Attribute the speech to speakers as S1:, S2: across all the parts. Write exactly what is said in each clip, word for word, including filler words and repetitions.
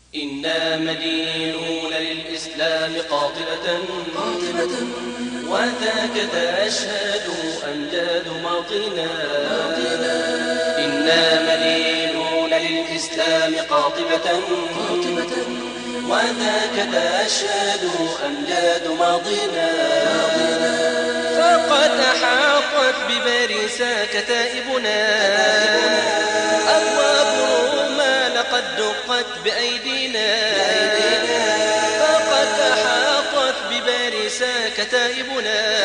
S1: إنا مدينون للإسلام قاطبة قاطبة وذاك تشهد أمجاد ماضينا. إنا مدينون للإسلام قاطبة قاطبة وذاك تشهد أمجاد ماضينا. فقد أحاطت بباريسا كتائبنا أبواب روما لقد دقت بأيدينا. فقد أحاطت بباريسا كتائبنا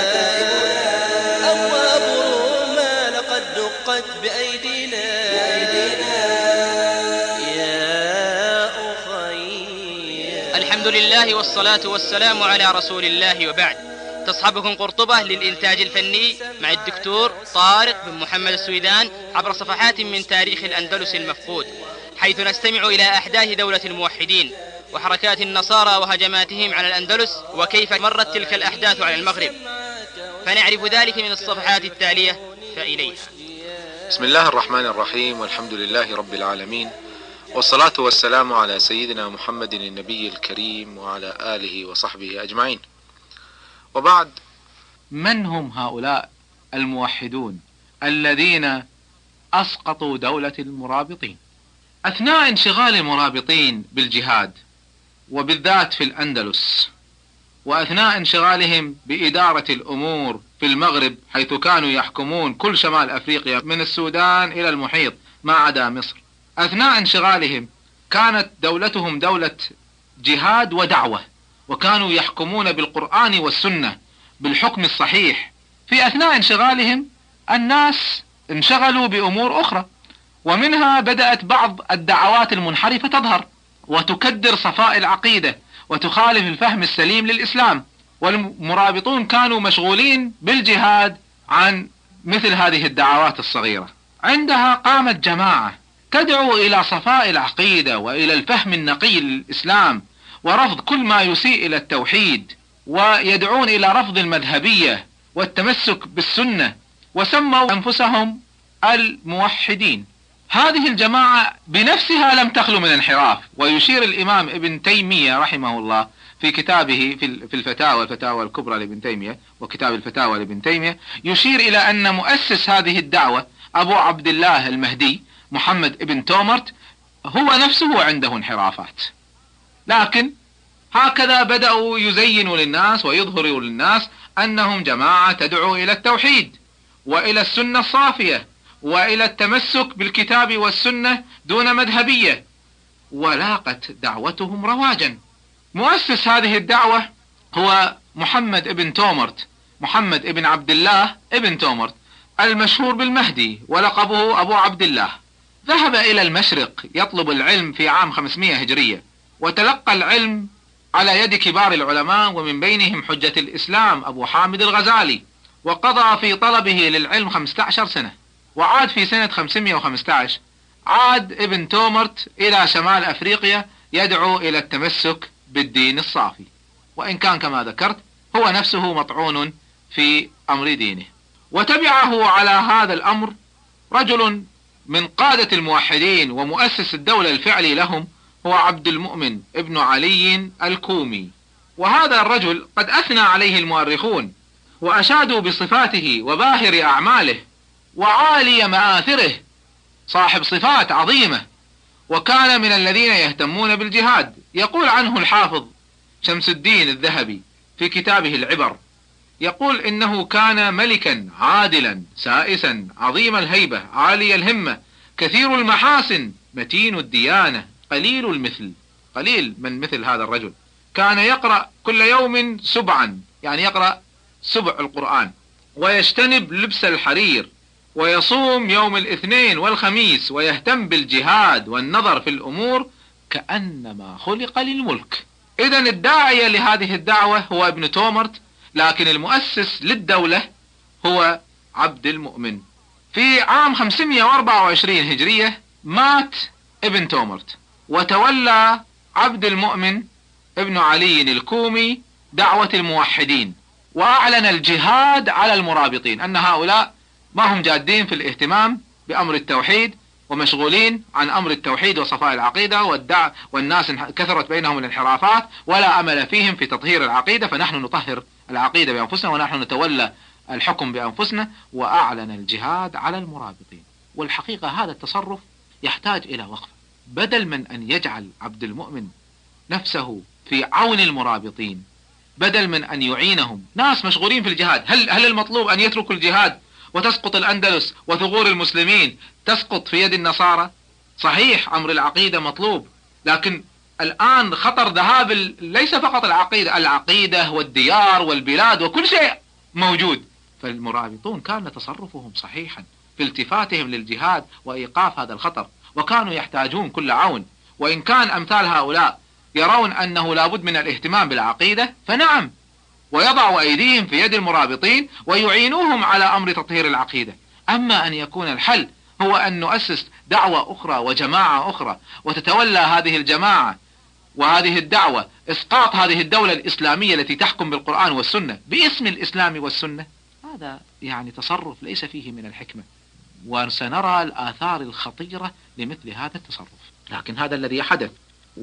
S1: أبواب روما لقد دقت بأيدينا. يا أخي
S2: الحمد لله والصلاة والسلام على رسول الله، وبعد. تصحبكم قرطبة للإنتاج الفني مع الدكتور طارق بن محمد السويدان عبر صفحات من تاريخ الأندلس المفقود، حيث نستمع إلى أحداث دولة الموحدين وحركات النصارى وهجماتهم على الأندلس وكيف مرت تلك الأحداث على المغرب، فنعرف ذلك من الصفحات التالية فإليها.
S3: بسم الله الرحمن الرحيم، والحمد لله رب العالمين، والصلاة والسلام على سيدنا محمد النبي الكريم وعلى آله وصحبه أجمعين، وبعد.
S4: من هم هؤلاء الموحدون الذين أسقطوا دولة المرابطين؟ أثناء انشغال المرابطين بالجهاد وبالذات في الأندلس، وأثناء انشغالهم بإدارة الأمور في المغرب حيث كانوا يحكمون كل شمال أفريقيا من السودان إلى المحيط ما عدا مصر، أثناء انشغالهم كانت دولتهم دولة جهاد ودعوة، وكانوا يحكمون بالقرآن والسنة بالحكم الصحيح. في أثناء انشغالهم الناس انشغلوا بأمور أخرى، ومنها بدأت بعض الدعوات المنحرفة تظهر وتكدر صفاء العقيدة وتخالف الفهم السليم للإسلام، والمرابطون كانوا مشغولين بالجهاد عن مثل هذه الدعوات الصغيرة. عندها قامت جماعة تدعو إلى صفاء العقيدة وإلى الفهم النقي للإسلام ورفض كل ما يسيء إلى التوحيد، ويدعون إلى رفض المذهبية والتمسك بالسنة، وسموا أنفسهم الموحدين. هذه الجماعة بنفسها لم تخلو من انحراف، ويشير الإمام ابن تيمية رحمه الله في كتابه في الفتاوى الفتاوى الكبرى لابن تيمية وكتاب الفتاوى لابن تيمية، يشير إلى أن مؤسس هذه الدعوة أبو عبد الله المهدي محمد ابن تومرت هو نفسه عنده انحرافات، لكن هكذا بدأوا يزينوا للناس ويظهروا للناس أنهم جماعة تدعو إلى التوحيد وإلى السنة الصافية وإلى التمسك بالكتاب والسنة دون مذهبية، ولاقت دعوتهم رواجا. مؤسس هذه الدعوة هو محمد ابن تومرت، محمد ابن عبد الله ابن تومرت المشهور بالمهدي ولقبه أبو عبد الله. ذهب إلى المشرق يطلب العلم في عام خمسمائة هجرية، وتلقى العلم على يد كبار العلماء ومن بينهم حجة الإسلام أبو حامد الغزالي، وقضى في طلبه للعلم خمسة عشر سنة. وعاد في سنة خمسمائة وخمسة عشر عاد ابن تومرت إلى شمال أفريقيا يدعو إلى التمسك بالدين الصافي، وإن كان كما ذكرت هو نفسه مطعون في أمر دينه. وتبعه على هذا الأمر رجل من قادة الموحدين ومؤسس الدولة الفعلي لهم هو عبد المؤمن ابن علي الكومي. وهذا الرجل قد أثنى عليه المؤرخون وأشادوا بصفاته وباهر أعماله وعالي مآثره، صاحب صفات عظيمة، وكان من الذين يهتمون بالجهاد. يقول عنه الحافظ شمس الدين الذهبي في كتابه العبر، يقول إنه كان ملكا عادلا سائسا عظيم الهيبة عالي الهمة كثير المحاسن متين الديانة قليل المثل. قليل من مثل هذا الرجل. كان يقرأ كل يوم سبعا، يعني يقرأ سبع القرآن، ويجتنب لبس الحرير، ويصوم يوم الاثنين والخميس، ويهتم بالجهاد والنظر في الأمور كأنما خلق للملك. إذن الداعية لهذه الدعوة هو ابن تومرت، لكن المؤسس للدولة هو عبد المؤمن. في عام خمسمائة وأربعة وعشرين هجرية مات ابن تومرت، وتولى عبد المؤمن ابن علي الكومي دعوة الموحدين، وأعلن الجهاد على المرابطين، أن هؤلاء ما هم جادين في الاهتمام بأمر التوحيد ومشغولين عن أمر التوحيد وصفاء العقيدة والدع والناس كثرت بينهم الانحرافات ولا أمل فيهم في تطهير العقيدة، فنحن نطهر العقيدة بأنفسنا ونحن نتولى الحكم بأنفسنا، وأعلن الجهاد على المرابطين. والحقيقة هذا التصرف يحتاج إلى وقفة، بدل من أن يجعل عبد المؤمن نفسه في عون المرابطين، بدل من أن يعينهم، ناس مشغولين في الجهاد. هل هل المطلوب أن يتركوا الجهاد وتسقط الأندلس وثغور المسلمين تسقط في يد النصارى؟ صحيح أمر العقيدة مطلوب، لكن الآن خطر ذهاب ليس فقط العقيدة، العقيدة والديار والبلاد وكل شيء موجود. فالمرابطون كان تصرفهم صحيحا في التفاتهم للجهاد وإيقاف هذا الخطر، وكانوا يحتاجون كل عون. وإن كان أمثال هؤلاء يرون أنه لابد من الاهتمام بالعقيدة فنعم، ويضعوا أيديهم في يد المرابطين ويعينوهم على أمر تطهير العقيدة. أما أن يكون الحل هو أن نؤسس دعوة أخرى وجماعة أخرى وتتولى هذه الجماعة وهذه الدعوة إسقاط هذه الدولة الإسلامية التي تحكم بالقرآن والسنة باسم الإسلام والسنة، هذا يعني تصرف ليس فيه من الحكمة، وسنرى الآثار الخطيرة لمثل هذا التصرف. لكن هذا الذي حدث،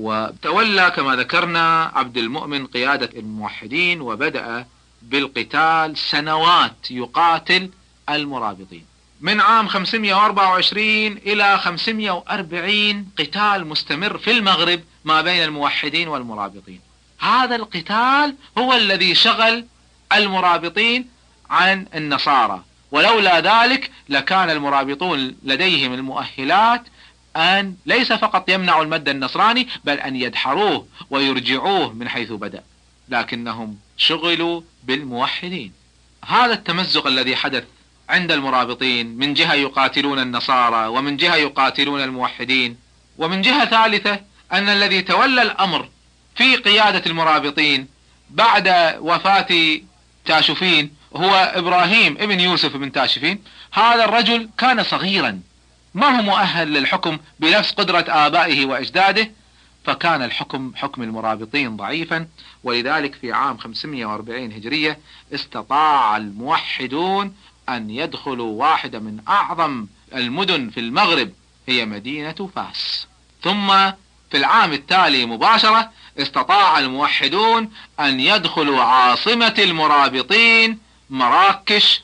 S4: وتولى كما ذكرنا عبد المؤمن قيادة الموحدين وبدأ بالقتال، سنوات يقاتل المرابطين من عام خمسمائة وأربعة وعشرين إلى خمسمائة وأربعين، قتال مستمر في المغرب ما بين الموحدين والمرابطين. هذا القتال هو الذي شغل المرابطين عن النصارى، ولولا ذلك لكان المرابطون لديهم المؤهلات أن ليس فقط يمنعوا المد النصراني بل أن يدحروه ويرجعوه من حيث بدأ، لكنهم شغلوا بالموحدين. هذا التمزق الذي حدث عند المرابطين، من جهة يقاتلون النصارى ومن جهة يقاتلون الموحدين، ومن جهة ثالثة أن الذي تولى الأمر في قيادة المرابطين بعد وفاة تاشفين هو إبراهيم ابن يوسف بن تاشفين. هذا الرجل كان صغيرا ما هو مؤهل للحكم بنفس قدرة آبائه وأجداده، فكان الحكم حكم المرابطين ضعيفا. ولذلك في عام خمسمائة وأربعين هجرية استطاع الموحدون أن يدخلوا واحدة من أعظم المدن في المغرب هي مدينة فاس. ثم في العام التالي مباشرة استطاع الموحدون أن يدخلوا عاصمة المرابطين مراكش،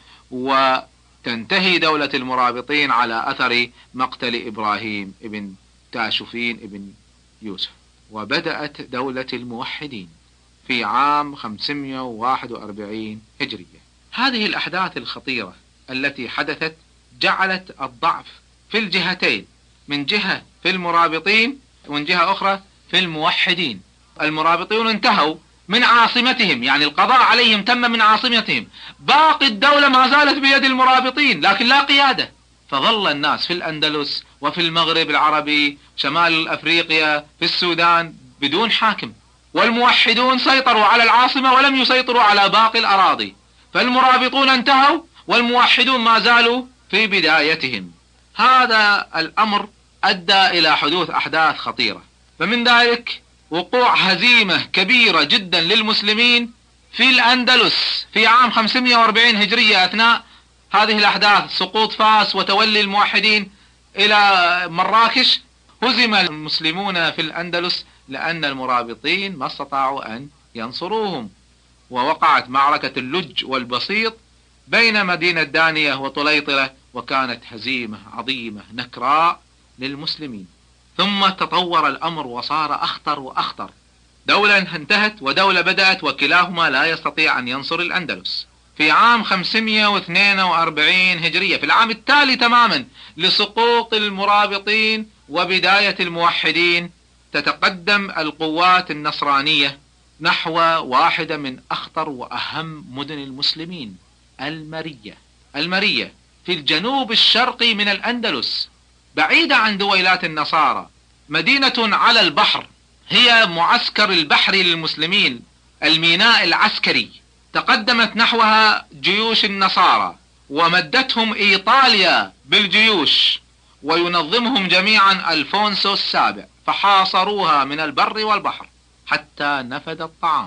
S4: وتنتهي دولة المرابطين على أثر مقتل إبراهيم ابن تاشفين ابن يوسف، وبدأت دولة الموحدين في عام خمسمائة وواحد وأربعين هجرية. هذه الأحداث الخطيرة التي حدثت جعلت الضعف في الجهتين، من جهة في المرابطين ومن جهة أخرى في الموحدين. المرابطون انتهوا من عاصمتهم، يعني القضاء عليهم تم من عاصمتهم، باقي الدولة ما زالت بيد المرابطين لكن لا قيادة. فظل الناس في الأندلس وفي المغرب العربي، شمال أفريقيا، في السودان بدون حاكم، والموحدون سيطروا على العاصمة ولم يسيطروا على باقي الأراضي. فالمرابطون انتهوا والموحدون ما زالوا في بدايتهم. هذا الأمر أدى إلى حدوث أحداث خطيرة، فمن ذلك وقوع هزيمة كبيرة جدا للمسلمين في الأندلس في عام خمسمائة وأربعين هجرية. أثناء هذه الأحداث سقوط فاس وتولي الموحدين إلى مراكش، هزم المسلمون في الأندلس لأن المرابطين ما استطاعوا أن ينصروهم، ووقعت معركة اللج والبسيط بين مدينة دانية وطليطلة، وكانت هزيمة عظيمة نكراء للمسلمين. ثم تطور الأمر وصار أخطر وأخطر، دولة انتهت ودولة بدأت، وكلاهما لا يستطيع أن ينصر الأندلس. في عام خمسمائة واثنين وأربعين هجرية، في العام التالي تماما لسقوط المرابطين وبداية الموحدين، تتقدم القوات النصرانية نحو واحدة من أخطر وأهم مدن المسلمين، المرية. المرية في الجنوب الشرقي من الأندلس، بعيدة عن دويلات النصارى، مدينة على البحر، هي معسكر البحر للمسلمين، الميناء العسكري. تقدمت نحوها جيوش النصارى ومدتهم إيطاليا بالجيوش، وينظمهم جميعا ألفونسو السابع، فحاصروها من البر والبحر حتى نفد الطعام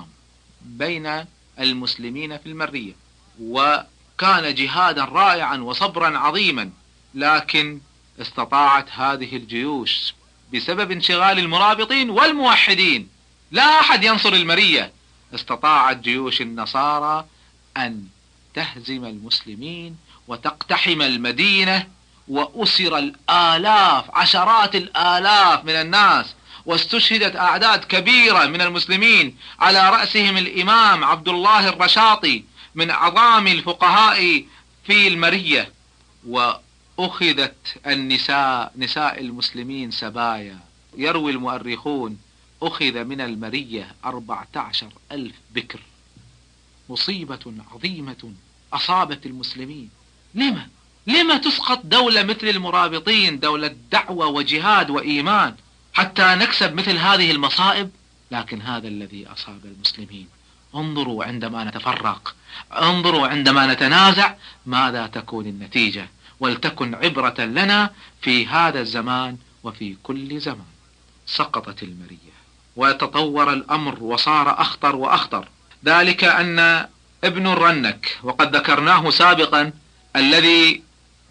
S4: بين المسلمين في المرية. وكان جهادا رائعا وصبرا عظيما، لكن استطاعت هذه الجيوش بسبب انشغال المرابطين والموحدين، لا أحد ينصر المرية، استطاعت جيوش النصارى أن تهزم المسلمين وتقتحم المدينة، وأسر الآلاف، عشرات الآلاف من الناس، واستشهدت أعداد كبيرة من المسلمين، على رأسهم الإمام عبد الله الرشاطي من أعظم الفقهاء في المرية. وأخذت النساء، نساء المسلمين سبايا. يروي المؤرخون أخذ من المرية أربعة عشر ألف بكر. مصيبة عظيمة أصابت المسلمين. لما؟ لما تسقط دولة مثل المرابطين، دولة دعوة وجهاد وإيمان، حتى نكسب مثل هذه المصائب؟ لكن هذا الذي أصاب المسلمين. انظروا عندما نتفرق، انظروا عندما نتنازع، ماذا تكون النتيجة، ولتكن عبرة لنا في هذا الزمان وفي كل زمان. سقطت المرية وتطور الأمر وصار أخطر وأخطر. ذلك أن ابن الرنك، وقد ذكرناه سابقا، الذي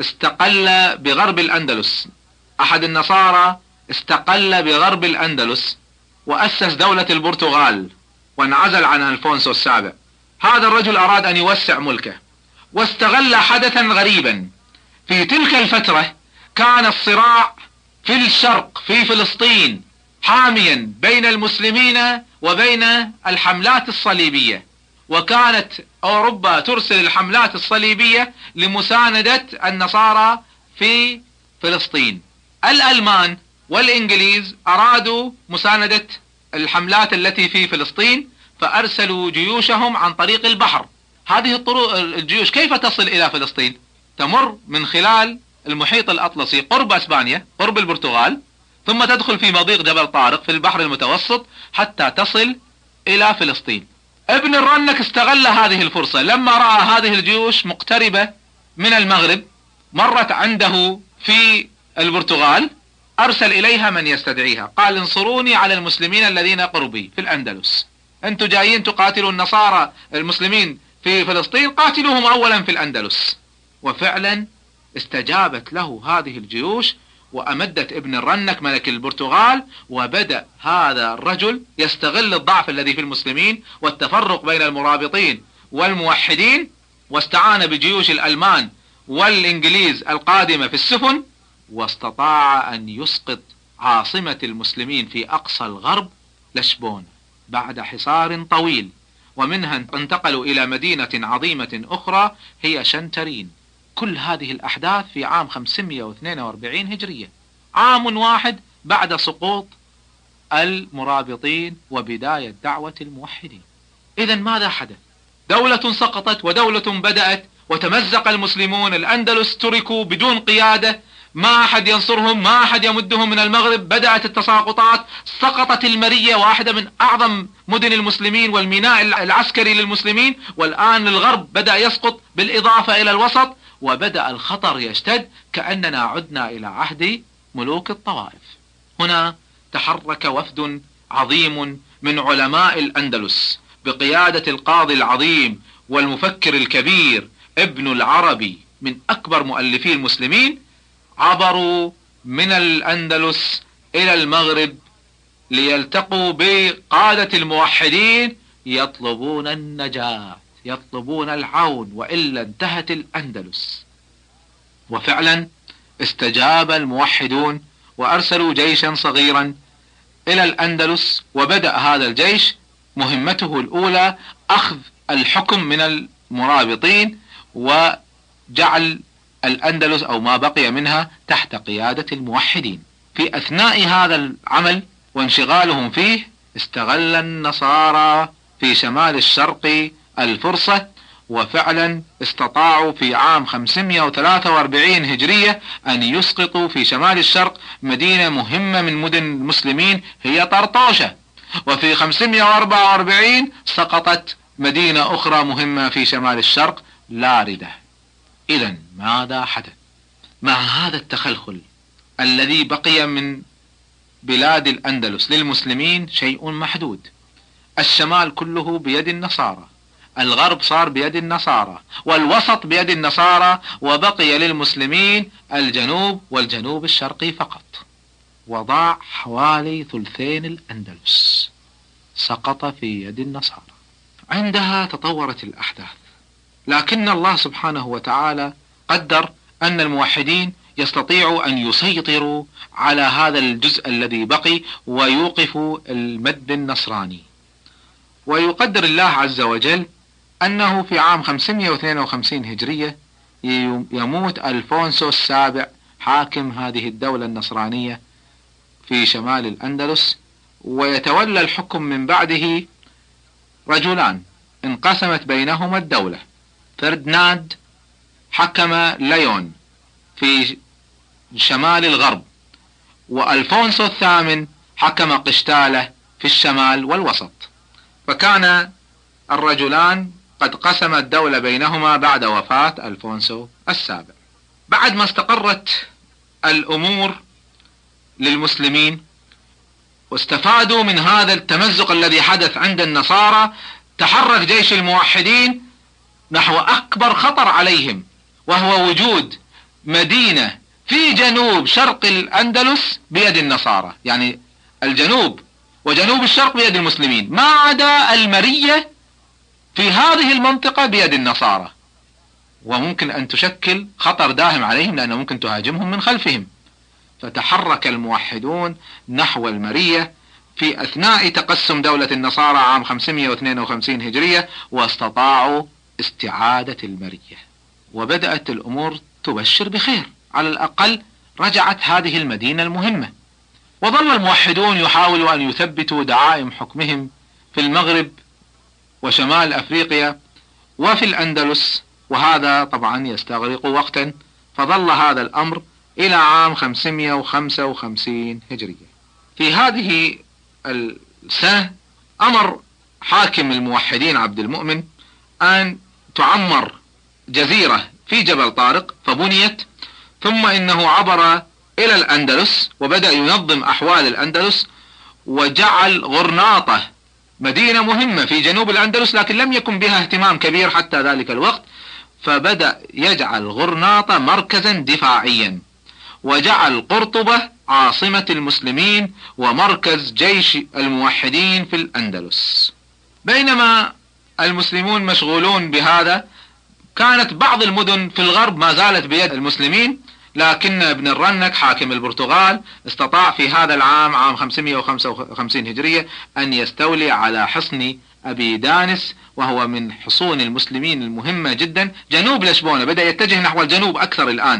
S4: استقل بغرب الأندلس، أحد النصارى استقل بغرب الأندلس وأسس دولة البرتغال وانعزل عن ألفونسو السابع. هذا الرجل أراد أن يوسع ملكه واستغل حدثا غريبا. في تلك الفترة كان الصراع في الشرق في فلسطين حاميا بين المسلمين وبين الحملات الصليبية، وكانت أوروبا ترسل الحملات الصليبية لمساندة النصارى في فلسطين. الألمان والإنجليز أرادوا مساندة الحملات التي في فلسطين، فأرسلوا جيوشهم عن طريق البحر. هذه الطرق الجيوش كيف تصل إلى فلسطين؟ تمر من خلال المحيط الأطلسي قرب أسبانيا، قرب البرتغال، ثم تدخل في مضيق جبل طارق في البحر المتوسط حتى تصل إلى فلسطين. ابن الرنك استغل هذه الفرصة لما رأى هذه الجيوش مقتربة من المغرب، مرت عنده في البرتغال، أرسل إليها من يستدعيها، قال: انصروني على المسلمين الذين قربي في الأندلس، أنتم جايين تقاتلوا النصارى المسلمين في فلسطين، قاتلوهم أولا في الأندلس. وفعلا استجابت له هذه الجيوش وأمدت ابن الرنك ملك البرتغال، وبدأ هذا الرجل يستغل الضعف الذي في المسلمين والتفرق بين المرابطين والموحدين، واستعان بجيوش الألمان والإنجليز القادمة في السفن، واستطاع أن يسقط عاصمة المسلمين في أقصى الغرب لشبون بعد حصار طويل، ومنها انتقلوا إلى مدينة عظيمة أخرى هي شنترين. كل هذه الأحداث في عام خمسمائة واثنين وأربعين هجرية، عام واحد بعد سقوط المرابطين وبداية دعوة الموحدين. إذا ماذا حدث؟ دولة سقطت ودولة بدأت، وتمزق المسلمون. الأندلس تركوا بدون قيادة، ما أحد ينصرهم، ما أحد يمدهم من المغرب. بدأت التساقطات، سقطت المرية، واحدة من أعظم مدن المسلمين والميناء العسكري للمسلمين، والآن الغرب بدأ يسقط بالإضافة إلى الوسط، وبدأ الخطر يشتد، كأننا عدنا إلى عهد ملوك الطوائف. هنا تحرك وفد عظيم من علماء الأندلس بقيادة القاضي العظيم والمفكر الكبير ابن العربي، من أكبر مؤلفي المسلمين، عبروا من الأندلس إلى المغرب ليلتقوا بقادة الموحدين يطلبون النجاة، يطلبون العون، وإلا انتهت الأندلس. وفعلا استجاب الموحدون وأرسلوا جيشا صغيرا إلى الأندلس، وبدأ هذا الجيش مهمته الأولى أخذ الحكم من المرابطين وجعل الأندلس أو ما بقي منها تحت قيادة الموحدين. في أثناء هذا العمل وانشغالهم فيه، استغل النصارى في شمال الشرق الفرصة، وفعلا استطاعوا في عام خمسمائة وثلاثة وأربعين هجرية أن يسقطوا في شمال الشرق مدينة مهمة من مدن المسلمين هي طرطوشة، وفي خمسمائة وأربعة وأربعين سقطت مدينة أخرى مهمة في شمال الشرق، لاردة. إذا ماذا حدث؟ مع هذا التخلخل الذي بقي من بلاد الأندلس للمسلمين شيء محدود. الشمال كله بيد النصارى، الغرب صار بيد النصارى والوسط بيد النصارى، وبقي للمسلمين الجنوب والجنوب الشرقي فقط. وضاع حوالي ثلثين الأندلس سقط في يد النصارى. عندها تطورت الأحداث، لكن الله سبحانه وتعالى قدر أن الموحدين يستطيعوا أن يسيطروا على هذا الجزء الذي بقي ويوقفوا المد النصراني. ويقدر الله عز وجل أنه في عام خمسمائة واثنين وخمسين هجرية يموت ألفونسو السابع حاكم هذه الدولة النصرانية في شمال الأندلس، ويتولى الحكم من بعده رجلان انقسمت بينهما الدولة. فردناند حكم ليون في شمال الغرب، وألفونسو الثامن حكم قشتالة في الشمال والوسط. فكان الرجلان قد قسم الدولة بينهما بعد وفاة ألفونسو السابع. بعد ما استقرت الأمور للمسلمين واستفادوا من هذا التمزق الذي حدث عند النصارى، تحرك جيش الموحدين نحو أكبر خطر عليهم، وهو وجود مدينة في جنوب شرق الأندلس بيد النصارى. يعني الجنوب وجنوب الشرق بيد المسلمين، ما عدا المرية في هذه المنطقة بيد النصارى، وممكن أن تشكل خطر داهم عليهم لأنه ممكن تهاجمهم من خلفهم. فتحرك الموحدون نحو المرية في أثناء تقسم دولة النصارى عام خمسمائة واثنين وخمسين هجرية، واستطاعوا استعادة المرية، وبدأت الأمور تبشر بخير. على الأقل رجعت هذه المدينة المهمة. وظل الموحدون يحاولوا أن يثبتوا دعائم حكمهم في المغرب وشمال أفريقيا وفي الأندلس، وهذا طبعا يستغرق وقتا. فظل هذا الأمر إلى عام خمسمائة وخمسة وخمسين هجرية. في هذه السنة أمر حاكم الموحدين عبد المؤمن أن تعمر جزيرة في جبل طارق، فبنيت، ثم إنه عبر إلى الأندلس وبدأ ينظم أحوال الأندلس، وجعل غرناطة مدينة مهمة في جنوب الأندلس، لكن لم يكن بها اهتمام كبير حتى ذلك الوقت. فبدأ يجعل غرناطة مركزا دفاعيا، وجعل قرطبة عاصمة المسلمين ومركز جيش الموحدين في الأندلس. بينما المسلمون مشغولون بهذا، كانت بعض المدن في الغرب ما زالت بيد المسلمين، لكن ابن الرنك حاكم البرتغال استطاع في هذا العام عام خمسمائة وخمسة وخمسين هجرية أن يستولي على حصن أبي دانس، وهو من حصون المسلمين المهمة جدا جنوب لشبونة. بدأ يتجه نحو الجنوب أكثر الآن،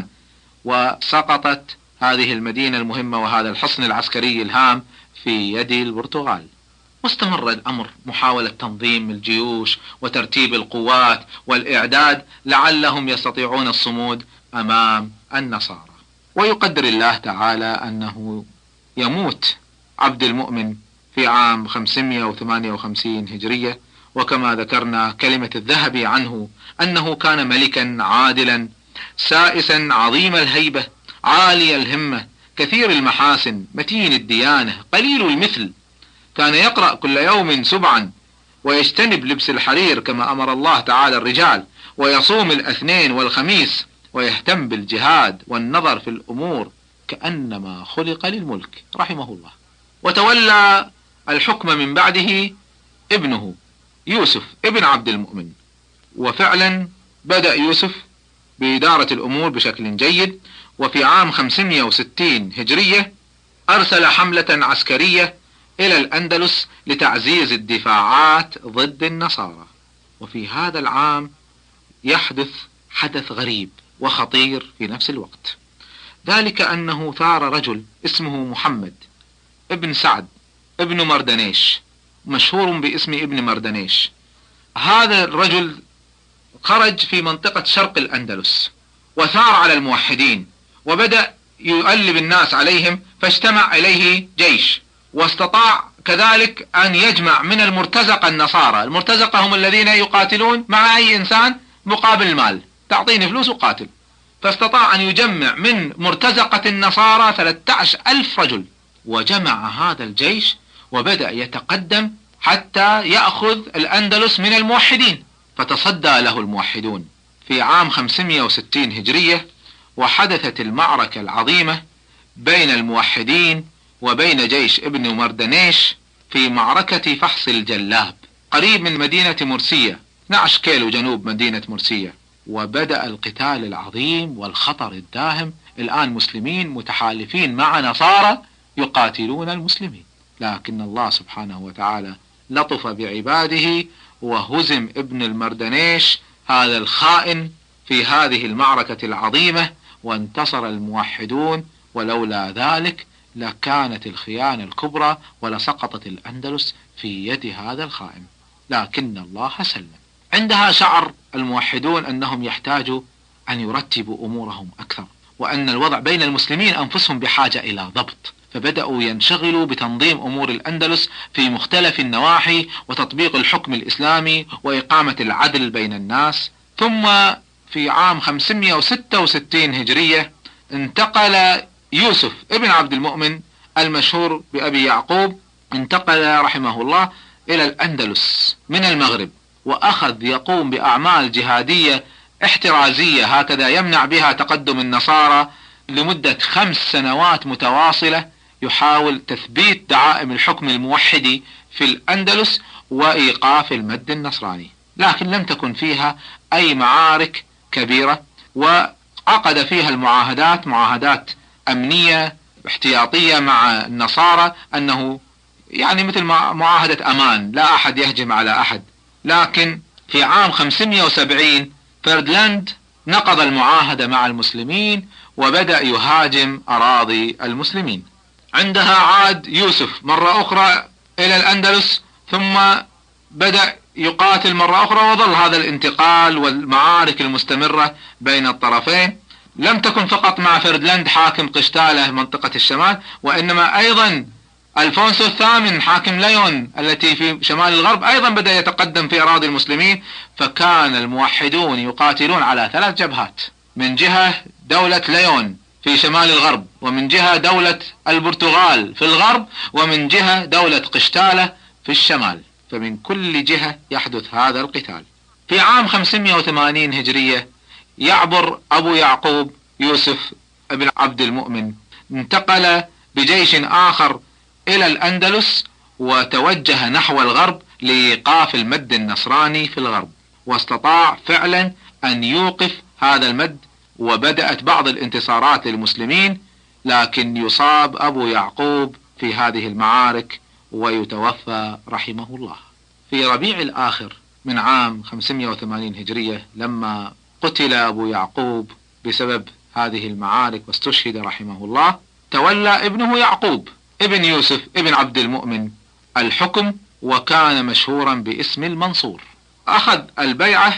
S4: وسقطت هذه المدينة المهمة وهذا الحصن العسكري الهام في يد البرتغال. واستمر الأمر محاولة تنظيم الجيوش وترتيب القوات والإعداد لعلهم يستطيعون الصمود أمام النصارى. ويقدر الله تعالى أنه يموت عبد المؤمن في عام خمسمائة وثمانية وخمسين هجرية، وكما ذكرنا كلمة الذهبي عنه أنه كان ملكا عادلا سائسا عظيم الهيبة عالي الهمة كثير المحاسن متين الديانة قليل المثل، كان يقرأ كل يوم سبعا ويجتنب لبس الحرير كما أمر الله تعالى الرجال، ويصوم الاثنين والخميس، ويهتم بالجهاد والنظر في الأمور كأنما خلق للملك رحمه الله. وتولى الحكم من بعده ابنه يوسف ابن عبد المؤمن، وفعلا بدأ يوسف بإدارة الأمور بشكل جيد. وفي عام خمسمائة وستين هجرية أرسل حملة عسكرية إلى الأندلس لتعزيز الدفاعات ضد النصارى. وفي هذا العام يحدث حدث غريب وخطير في نفس الوقت، ذلك أنه ثار رجل اسمه محمد ابن سعد ابن مردنيش، مشهور باسم ابن مردنيش. هذا الرجل خرج في منطقة شرق الأندلس وثار على الموحدين، وبدأ يؤلب الناس عليهم، فاجتمع إليه جيش، واستطاع كذلك أن يجمع من المرتزقة النصارى. المرتزقة هم الذين يقاتلون مع أي إنسان مقابل المال، تعطيني فلوس وقاتل. فاستطاع أن يجمع من مرتزقة النصارى ثلاثة عشر ألف رجل، وجمع هذا الجيش وبدأ يتقدم حتى يأخذ الأندلس من الموحدين. فتصدى له الموحدون في عام خمسمائة وستين هجرية، وحدثت المعركة العظيمة بين الموحدين وبين جيش ابن مردنيش في معركة فحص الجلاب قريب من مدينة مرسية، اثني عشر كيلو جنوب مدينة مرسية. وبدأ القتال العظيم والخطر الداهم. الآن مسلمين متحالفين مع نصارى يقاتلون المسلمين، لكن الله سبحانه وتعالى لطف بعباده وهزم ابن المردنيش هذا الخائن في هذه المعركة العظيمة، وانتصر الموحدون، ولولا ذلك لكانت الخيانة الكبرى ولسقطت الأندلس في يد هذا الخائن، لكن الله سلم. عندها شعر الموحدون أنهم يحتاجوا أن يرتبوا أمورهم أكثر، وأن الوضع بين المسلمين أنفسهم بحاجة إلى ضبط، فبدأوا ينشغلوا بتنظيم أمور الأندلس في مختلف النواحي وتطبيق الحكم الإسلامي وإقامة العدل بين الناس. ثم في عام خمسمائة وستة وستين هجرية انتقل يوسف ابن عبد المؤمن المشهور بأبي يعقوب، انتقل رحمه الله إلى الأندلس من المغرب، وأخذ يقوم بأعمال جهادية احترازية هكذا يمنع بها تقدم النصارى لمدة خمس سنوات متواصلة، يحاول تثبيت دعائم الحكم الموحدي في الأندلس وإيقاف المد النصراني، لكن لم تكن فيها أي معارك كبيرة، وعقد فيها المعاهدات معاهدات أمنية احتياطية مع النصارى، أنه يعني مثل معاهدة أمان، لا أحد يهجم على أحد. لكن في عام خمسمائة وسبعين فردلاند نقض المعاهدة مع المسلمين وبدأ يهاجم أراضي المسلمين. عندها عاد يوسف مرة أخرى إلى الأندلس، ثم بدأ يقاتل مرة أخرى، وظل هذا الانتقال والمعارك المستمرة بين الطرفين. لم تكن فقط مع فردلاند حاكم قشتالة منطقة الشمال، وإنما أيضا ألفونسو الثامن حاكم ليون التي في شمال الغرب أيضا بدأ يتقدم في أراضي المسلمين. فكان الموحدون يقاتلون على ثلاث جبهات، من جهة دولة ليون في شمال الغرب، ومن جهة دولة البرتغال في الغرب، ومن جهة دولة قشتالة في الشمال، فمن كل جهة يحدث هذا القتال. في عام خمسمائة وثمانين هجرية يعبر أبو يعقوب يوسف ابن عبد المؤمن، انتقل بجيش آخر إلى الأندلس وتوجه نحو الغرب لإيقاف المد النصراني في الغرب، واستطاع فعلا أن يوقف هذا المد، وبدأت بعض الانتصارات للمسلمين، لكن يصاب أبو يعقوب في هذه المعارك ويتوفى رحمه الله. في ربيع الآخر من عام خمسمائة وثمانين هجرية لما قتل أبو يعقوب بسبب هذه المعارك واستشهد رحمه الله، تولى ابنه يعقوب ابن يوسف ابن عبد المؤمن الحكم، وكان مشهورا باسم المنصور. أخذ البيعة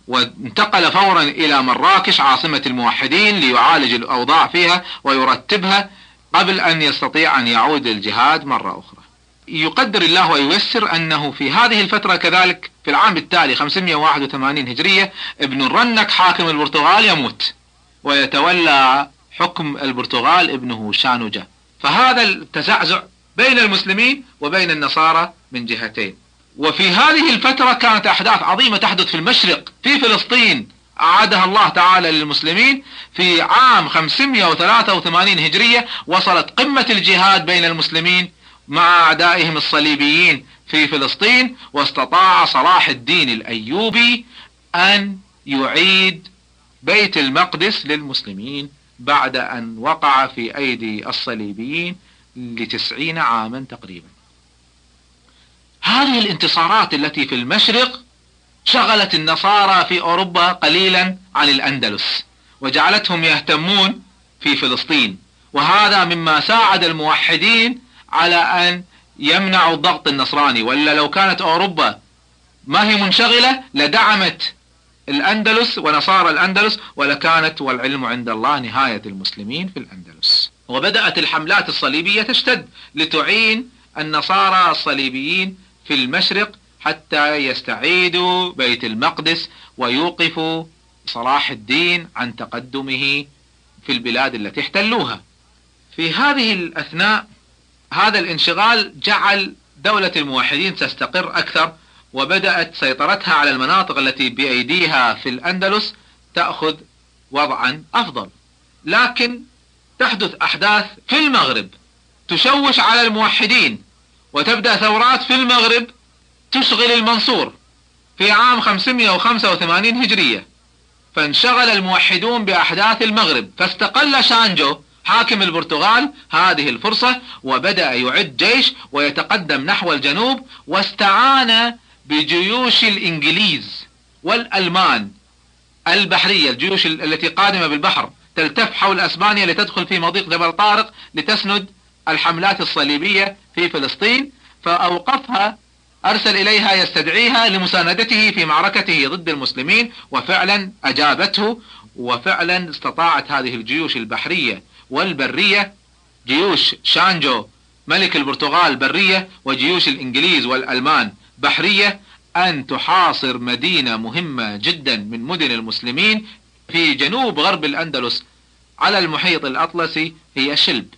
S4: وانتقل فورا إلى مراكش عاصمة الموحدين ليعالج الأوضاع فيها ويرتبها قبل أن يستطيع أن يعود للجهاد مرة أخرى. يقدر الله وييسر أنه في هذه الفترة كذلك في العام التالي خمسمائة وواحد وثمانين هجرية ابن الرنك حاكم البرتغال يموت، ويتولى حكم البرتغال ابنه شانوجة. فهذا التزعزع بين المسلمين وبين النصارى من جهتين. وفي هذه الفترة كانت أحداث عظيمة تحدث في المشرق، في فلسطين أعادها الله تعالى للمسلمين. في عام خمسمائة وثلاثة وثمانين هجرية وصلت قمة الجهاد بين المسلمين مع أعدائهم الصليبيين في فلسطين، واستطاع صلاح الدين الأيوبي أن يعيد بيت المقدس للمسلمين بعد أن وقع في أيدي الصليبيين لتسعين عاما تقريبا. هذه الانتصارات التي في المشرق شغلت النصارى في أوروبا قليلا عن الأندلس، وجعلتهم يهتمون في فلسطين، وهذا مما ساعد الموحدين على أن يمنعوا الضغط النصراني. ولا لو كانت أوروبا ما هي منشغلة لدعمت الأندلس ونصارى الأندلس، ولكانت والعلم عند الله نهاية المسلمين في الأندلس. وبدأت الحملات الصليبية تشتد لتعين النصارى الصليبيين في المشرق حتى يستعيدوا بيت المقدس ويوقفوا صلاح الدين عن تقدمه في البلاد التي احتلوها. في هذه الأثناء هذا الانشغال جعل دولة الموحدين تستقر أكثر، وبدأت سيطرتها على المناطق التي بأيديها في الأندلس تأخذ وضعا أفضل. لكن تحدث أحداث في المغرب تشوش على الموحدين، وتبدأ ثورات في المغرب تشغل المنصور في عام خمسمائة وخمسة وثمانين هجرية. فانشغل الموحدون بأحداث المغرب، فاستقل شانجو حاكم البرتغال هذه الفرصة، وبدأ يعد جيش ويتقدم نحو الجنوب، واستعان بجيوش الإنجليز والألمان البحرية، الجيوش التي قادمة بالبحر تلتف حول أسبانيا لتدخل في مضيق جبل طارق لتسند الحملات الصليبية في فلسطين. فأوقفها، أرسل إليها يستدعيها لمساندته في معركته ضد المسلمين، وفعلا أجابته، وفعلا استطاعت هذه الجيوش البحرية والبرية، جيوش شانجو ملك البرتغال برية وجيوش الإنجليز والألمان بحرية، أن تحاصر مدينة مهمة جدا من مدن المسلمين في جنوب غرب الأندلس على المحيط الأطلسي، هي شلب.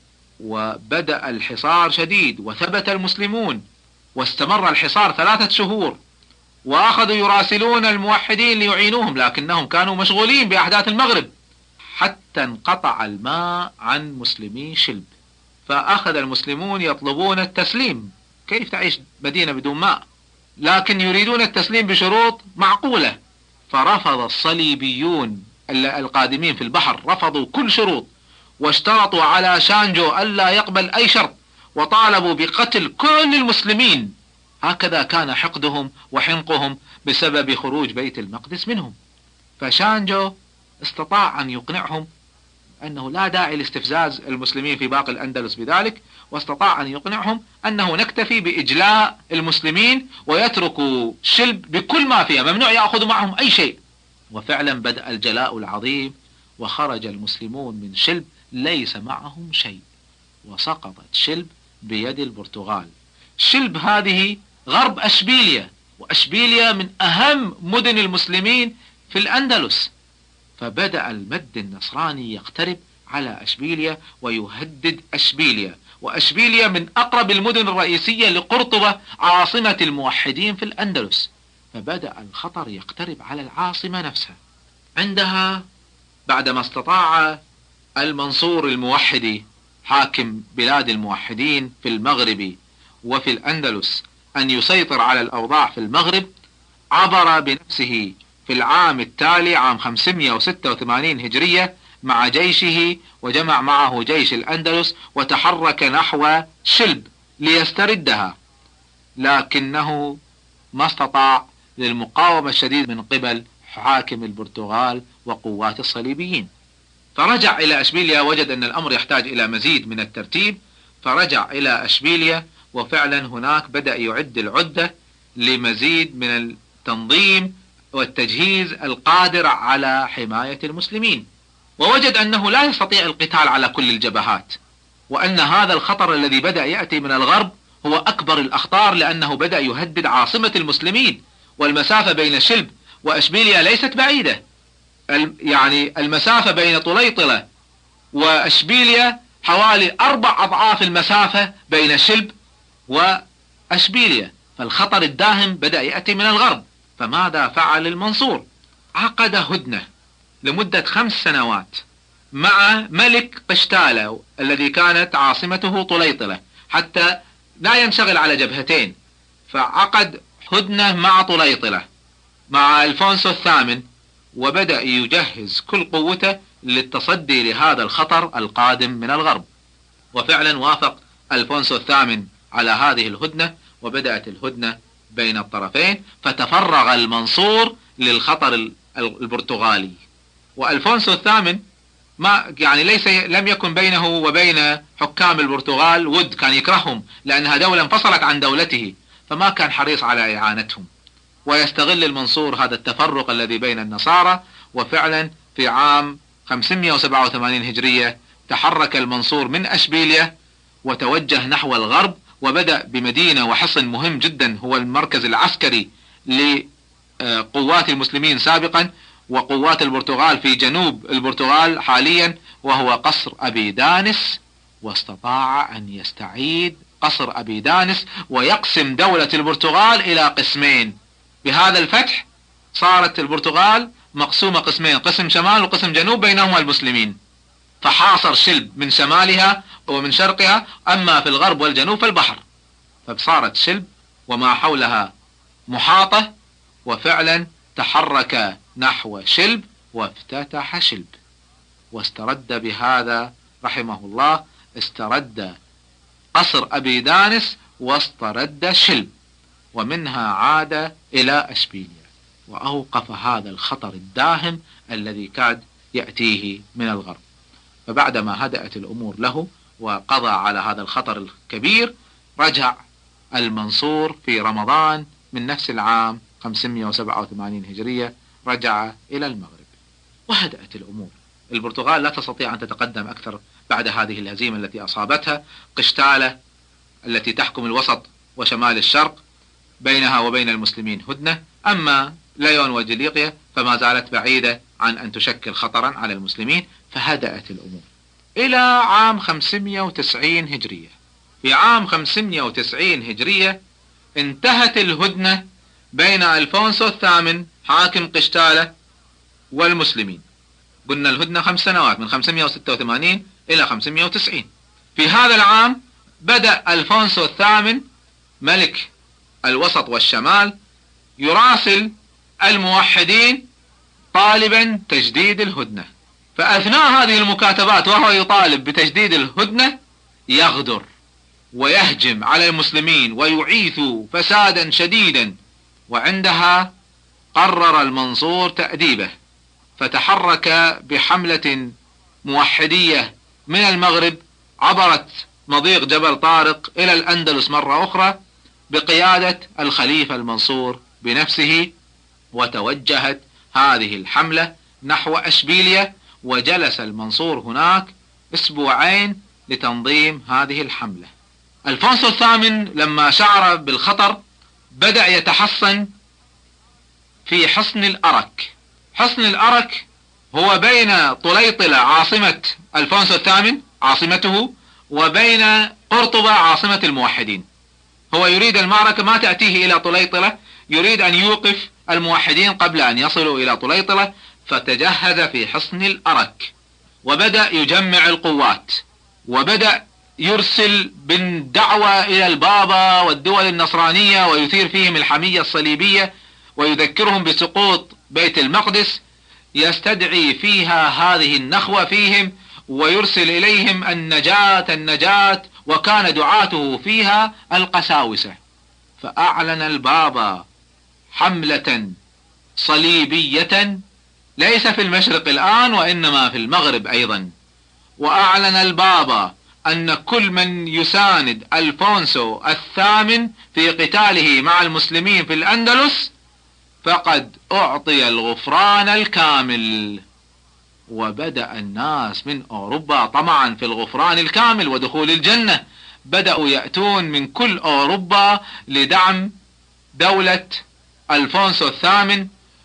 S4: وبدأ الحصار شديد، وثبت المسلمون، واستمر الحصار ثلاثة شهور، وأخذوا يراسلون الموحدين ليعينوهم، لكنهم كانوا مشغولين بأحداث المغرب، حتى انقطع الماء عن مسلمي شلب. فأخذ المسلمون يطلبون التسليم، كيف تعيش مدينة بدون ماء؟ لكن يريدون التسليم بشروط معقولة. فرفض الصليبيون القادمين في البحر، رفضوا كل شروط، واشترطوا على شانجو ألا يقبل أي شرط، وطالبوا بقتل كل المسلمين. هكذا كان حقدهم وحنقهم بسبب خروج بيت المقدس منهم. فشانجو استطاع أن يقنعهم أنه لا داعي لاستفزاز المسلمين في باقي الأندلس بذلك، واستطاع أن يقنعهم أنه نكتفي بإجلاء المسلمين ويتركوا شلب بكل ما فيها، ممنوع يأخذوا معهم أي شيء. وفعلا بدأ الجلاء العظيم، وخرج المسلمون من شلب ليس معهم شيء، وسقطت شلب بيد البرتغال. شلب هذه غرب أشبيلية، وأشبيلية من أهم مدن المسلمين في الأندلس. فبدأ المد النصراني يقترب على أشبيلية ويهدد أشبيلية، وأشبيلية من أقرب المدن الرئيسية لقرطبة عاصمة الموحدين في الأندلس. فبدأ الخطر يقترب على العاصمة نفسها. عندها بعدما استطاع المنصور الموحدي حاكم بلاد الموحدين في المغرب وفي الأندلس أن يسيطر على الأوضاع في المغرب، عبر بنفسه في العام التالي عام خمسمائة وستة وثمانين هجرية مع جيشه، وجمع معه جيش الأندلس، وتحرك نحو شلب ليستردها، لكنه ما استطاع للمقاومة الشديد من قبل حاكم البرتغال وقوات الصليبيين. فرجع إلى أشبيلية، وجد أن الأمر يحتاج إلى مزيد من الترتيب، فرجع إلى أشبيلية، وفعلا هناك بدأ يعد العدة لمزيد من التنظيم والتجهيز القادر على حماية المسلمين. ووجد أنه لا يستطيع القتال على كل الجبهات، وأن هذا الخطر الذي بدأ يأتي من الغرب هو أكبر الأخطار، لأنه بدأ يهدد عاصمة المسلمين، والمسافة بين شلب وأشبيلية ليست بعيدة، يعني المسافة بين طليطلة وأشبيلية حوالي أربع أضعاف المسافة بين شلب وأشبيلية. فالخطر الداهم بدأ يأتي من الغرب. فماذا فعل المنصور؟ عقد هدنة لمدة خمس سنوات مع ملك قشتالة الذي كانت عاصمته طليطلة، حتى لا ينشغل على جبهتين. فعقد هدنة مع طليطلة مع ألفونسو الثامن، وبدأ يجهز كل قوته للتصدي لهذا الخطر القادم من الغرب. وفعلا وافق ألفونسو الثامن على هذه الهدنة، وبدأت الهدنة بين الطرفين، فتفرغ المنصور للخطر البرتغالي. وألفونسو الثامن ما يعني ليس لم يكن بينه وبين حكام البرتغال ود، كان يكرههم لأنها دولة انفصلت عن دولته، فما كان حريص على إعانتهم. ويستغل المنصور هذا التفرق الذي بين النصارى. وفعلا في عام خمسمائة وسبعة وثمانين هجرية تحرك المنصور من أشبيلية وتوجه نحو الغرب، وبدأ بمدينة وحصن مهم جدا هو المركز العسكري لقوات المسلمين سابقا وقوات البرتغال في جنوب البرتغال حاليا، وهو قصر أبيدانس. واستطاع أن يستعيد قصر أبيدانس ويقسم دولة البرتغال إلى قسمين، بهذا الفتح صارت البرتغال مقسومة قسمين، قسم شمال وقسم جنوب، بينهما المسلمين، فحاصر شلب من شمالها ومن شرقها، أما في الغرب والجنوب فالبحر، فصارت شلب وما حولها محاطة، وفعلا تحرك نحو شلب وافتتح شلب، واسترد بهذا رحمه الله، استرد قصر أبيدانس واسترد شلب، ومنها عاد إلى أشبيلية وأوقف هذا الخطر الداهم الذي كاد يأتيه من الغرب. فبعدما هدأت الأمور له وقضى على هذا الخطر الكبير، رجع المنصور في رمضان من نفس العام خمسمائة وسبعة وثمانين هجرية، رجع إلى المغرب وهدأت الأمور. البرتغال لا تستطيع أن تتقدم أكثر بعد هذه الهزيمة التي أصابتها. قشتالة التي تحكم الوسط وشمال الشرق بينها وبين المسلمين هدنة، أما ليون وجليقيا فما زالت بعيدة عن أن تشكل خطرا على المسلمين، فهدأت الأمور إلى عام خمسمائة وتسعين هجرية. في عام خمسمائة وتسعين هجرية انتهت الهدنة بين ألفونسو الثامن حاكم قشتالة والمسلمين. قلنا الهدنة خمس سنوات من خمسمائة وستة وثمانين إلى خمسمائة وتسعين. في هذا العام بدأ ألفونسو الثامن ملك الوسط والشمال يراسل الموحدين طالبا تجديد الهدنة، فأثناء هذه المكاتبات وهو يطالب بتجديد الهدنة يغدر ويهجم على المسلمين ويعيث فسادا شديدا، وعندها قرر المنصور تأديبه، فتحرك بحملة موحدية من المغرب، عبرت مضيق جبل طارق إلى الأندلس مرة أخرى بقيادة الخليفة المنصور بنفسه، وتوجهت هذه الحملة نحو أشبيلية، وجلس المنصور هناك أسبوعين لتنظيم هذه الحملة. ألفونسو الثامن لما شعر بالخطر بدأ يتحصن في حصن الأرك. حصن الأرك هو بين طليطلة عاصمة ألفونسو الثامن عاصمته وبين قرطبة عاصمة الموحدين. هو يريد المعركة ما تأتيه إلى طليطلة، يريد أن يوقف الموحدين قبل أن يصلوا إلى طليطلة، فتجهز في حصن الأرك وبدأ يجمع القوات، وبدأ يرسل بالدعوة إلى البابا والدول النصرانية ويثير فيهم الحمية الصليبية ويذكرهم بسقوط بيت المقدس، يستدعي فيها هذه النخوة فيهم ويرسل إليهم النجاة النجاة، وكان دعاته فيها القساوسة. فأعلن البابا حملة صليبية ليس في المشرق الآن وإنما في المغرب أيضا، وأعلن البابا أن كل من يساند ألفونسو الثامن في قتاله مع المسلمين في الأندلس فقد أعطي الغفران الكامل. وبدأ الناس من أوروبا طمعا في الغفران الكامل ودخول الجنة، بدأوا يأتون من كل أوروبا لدعم دولة ألفونسو الثامن،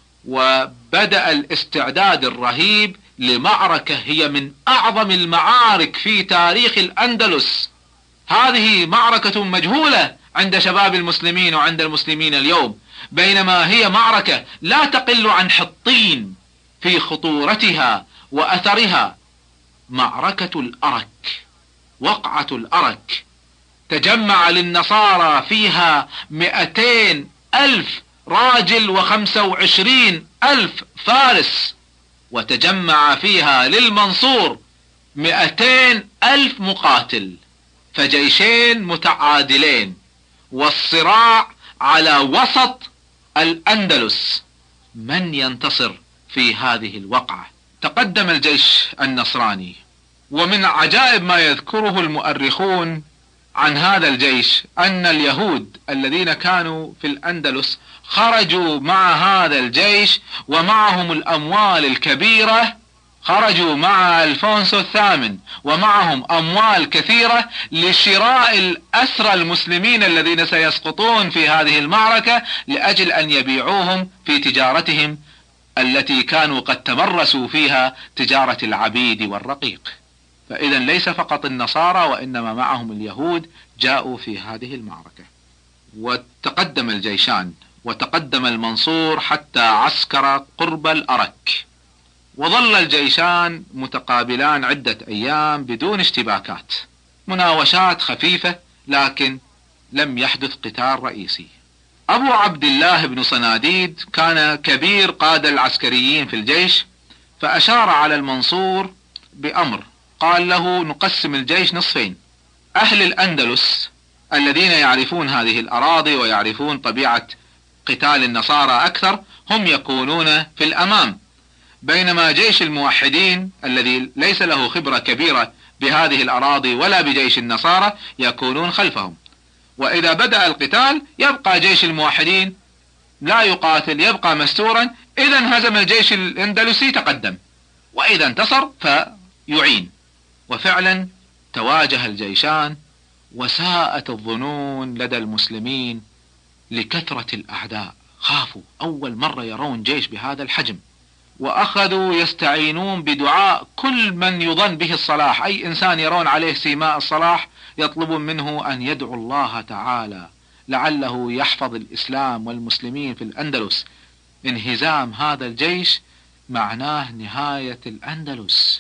S4: وبدأ الاستعداد الرهيب لمعركة هي من أعظم المعارك في تاريخ الأندلس. هذه معركة مجهولة عند شباب المسلمين وعند المسلمين اليوم، بينما هي معركة لا تقل عن حطين في خطورتها وأثرها. معركة الأرك، وقعة الأرك، تجمع للنصارى فيها مئتين ألف راجل وخمسة وعشرين ألف فارس، وتجمع فيها للمنصور مئتين ألف مقاتل، فجيشين متعادلين، والصراع على وسط الأندلس. من ينتصر في هذه الوقعة؟ تقدم الجيش النصراني، ومن عجائب ما يذكره المؤرخون عن هذا الجيش أن اليهود الذين كانوا في الأندلس خرجوا مع هذا الجيش ومعهم الأموال الكبيرة، خرجوا مع ألفونسو الثامن ومعهم أموال كثيرة لشراء الأسرى المسلمين الذين سيسقطون في هذه المعركة، لأجل أن يبيعوهم في تجارتهم التي كانوا قد تمرسوا فيها، تجارة العبيد والرقيق. فإذا ليس فقط النصارى وإنما معهم اليهود جاءوا في هذه المعركة. وتقدم الجيشان وتقدم المنصور حتى عسكر قرب الأرك، وظل الجيشان متقابلان عدة أيام بدون اشتباكات، مناوشات خفيفة، لكن لم يحدث قتال رئيسي. أبو عبد الله بن صناديد كان كبير قادة العسكريين في الجيش، فأشار على المنصور بأمر، قال له: نقسم الجيش نصفين، أهل الأندلس الذين يعرفون هذه الأراضي ويعرفون طبيعة قتال النصارى أكثر هم يكونون في الأمام، بينما جيش الموحدين الذي ليس له خبرة كبيرة بهذه الأراضي ولا بجيش النصارى يكونون خلفهم. وإذا بدأ القتال يبقى جيش الموحدين لا يقاتل، يبقى مستورا، إذا انهزم الجيش الأندلسي تقدم، وإذا انتصر فيعين. وفعلا تواجه الجيشان، وساءت الظنون لدى المسلمين لكثرة الأعداء، خافوا، أول مرة يرون جيش بهذا الحجم، وأخذوا يستعينون بدعاء كل من يظن به الصلاح، أي إنسان يرون عليه سيماء الصلاح يطلبون منه أن يدعو الله تعالى لعله يحفظ الإسلام والمسلمين في الأندلس. انهزام هذا الجيش معناه نهاية الأندلس.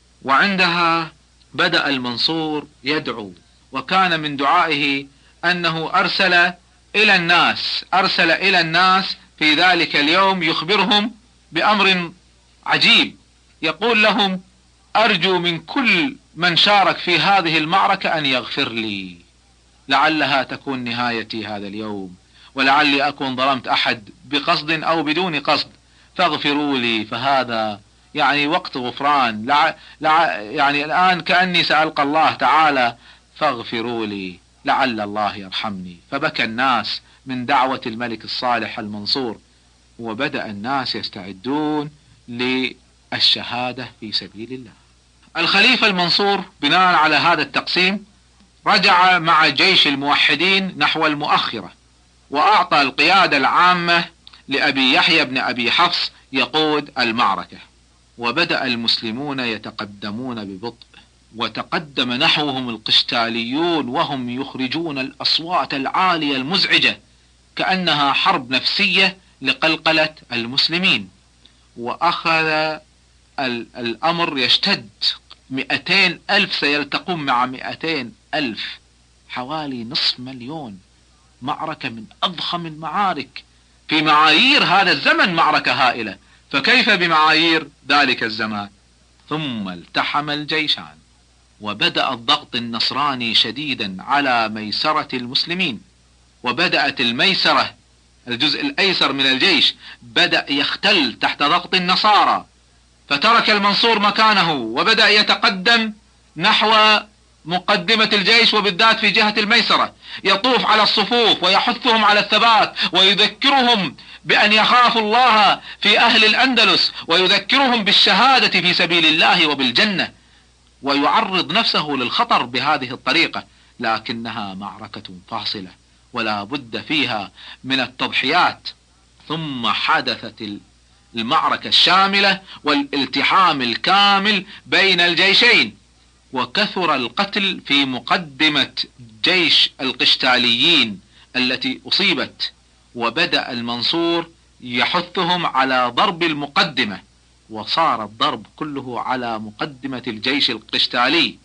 S4: وعندها بدأ المنصور يدعو، وكان من دعائه أنه أرسل إلى الناس أرسل إلى الناس في ذلك اليوم يخبرهم بأمر عجيب، يقول لهم: أرجو من كل من شارك في هذه المعركة أن يغفر لي، لعلها تكون نهايتي هذا اليوم، ولعلي أكون ظلمت أحد بقصد أو بدون قصد، فاغفروا لي، فهذا يعني وقت غفران، لع... لع... يعني الآن كأني سألقى الله تعالى، فاغفروا لي لعل الله يرحمني. فبكى الناس من دعوة الملك الصالح المنصور، وبدأ الناس يستعدون للشهادة في سبيل الله. الخليفة المنصور بناء على هذا التقسيم رجع مع جيش الموحدين نحو المؤخرة، وأعطى القيادة العامة لأبي يحيى بن أبي حفص يقود المعركة. وبدأ المسلمون يتقدمون ببطء، وتقدم نحوهم القشتاليون وهم يخرجون الأصوات العالية المزعجة كأنها حرب نفسية لقلقلة المسلمين. وأخذ الأمر يشتد، مئتين ألف سيلتقون مع مئتين ألف، حوالي نصف مليون، معركة من أضخم المعارك في معايير هذا الزمن، معركة هائلة، فكيف بمعايير ذلك الزمان؟ ثم التحم الجيشان، وبدأ الضغط النصراني شديدا على ميسرة المسلمين، وبدأت الميسرة الجزء الأيسر من الجيش بدأ يختل تحت ضغط النصارى، فترك المنصور مكانه وبدأ يتقدم نحو مقدمة الجيش، وبالذات في جهة الميسرة، يطوف على الصفوف ويحثهم على الثبات، ويذكرهم بأن يخافوا الله في أهل الأندلس، ويذكرهم بالشهادة في سبيل الله وبالجنة، ويعرض نفسه للخطر بهذه الطريقة. لكنها معركة فاصلة ولا بد فيها من التضحيات. ثم حدثت المعركة الشاملة والالتحام الكامل بين الجيشين، وكثر القتل في مقدمة جيش القشتاليين التي أصيبت، وبدأ المنصور يحثهم على ضرب المقدمة، وصار الضرب كله على مقدمة الجيش القشتالي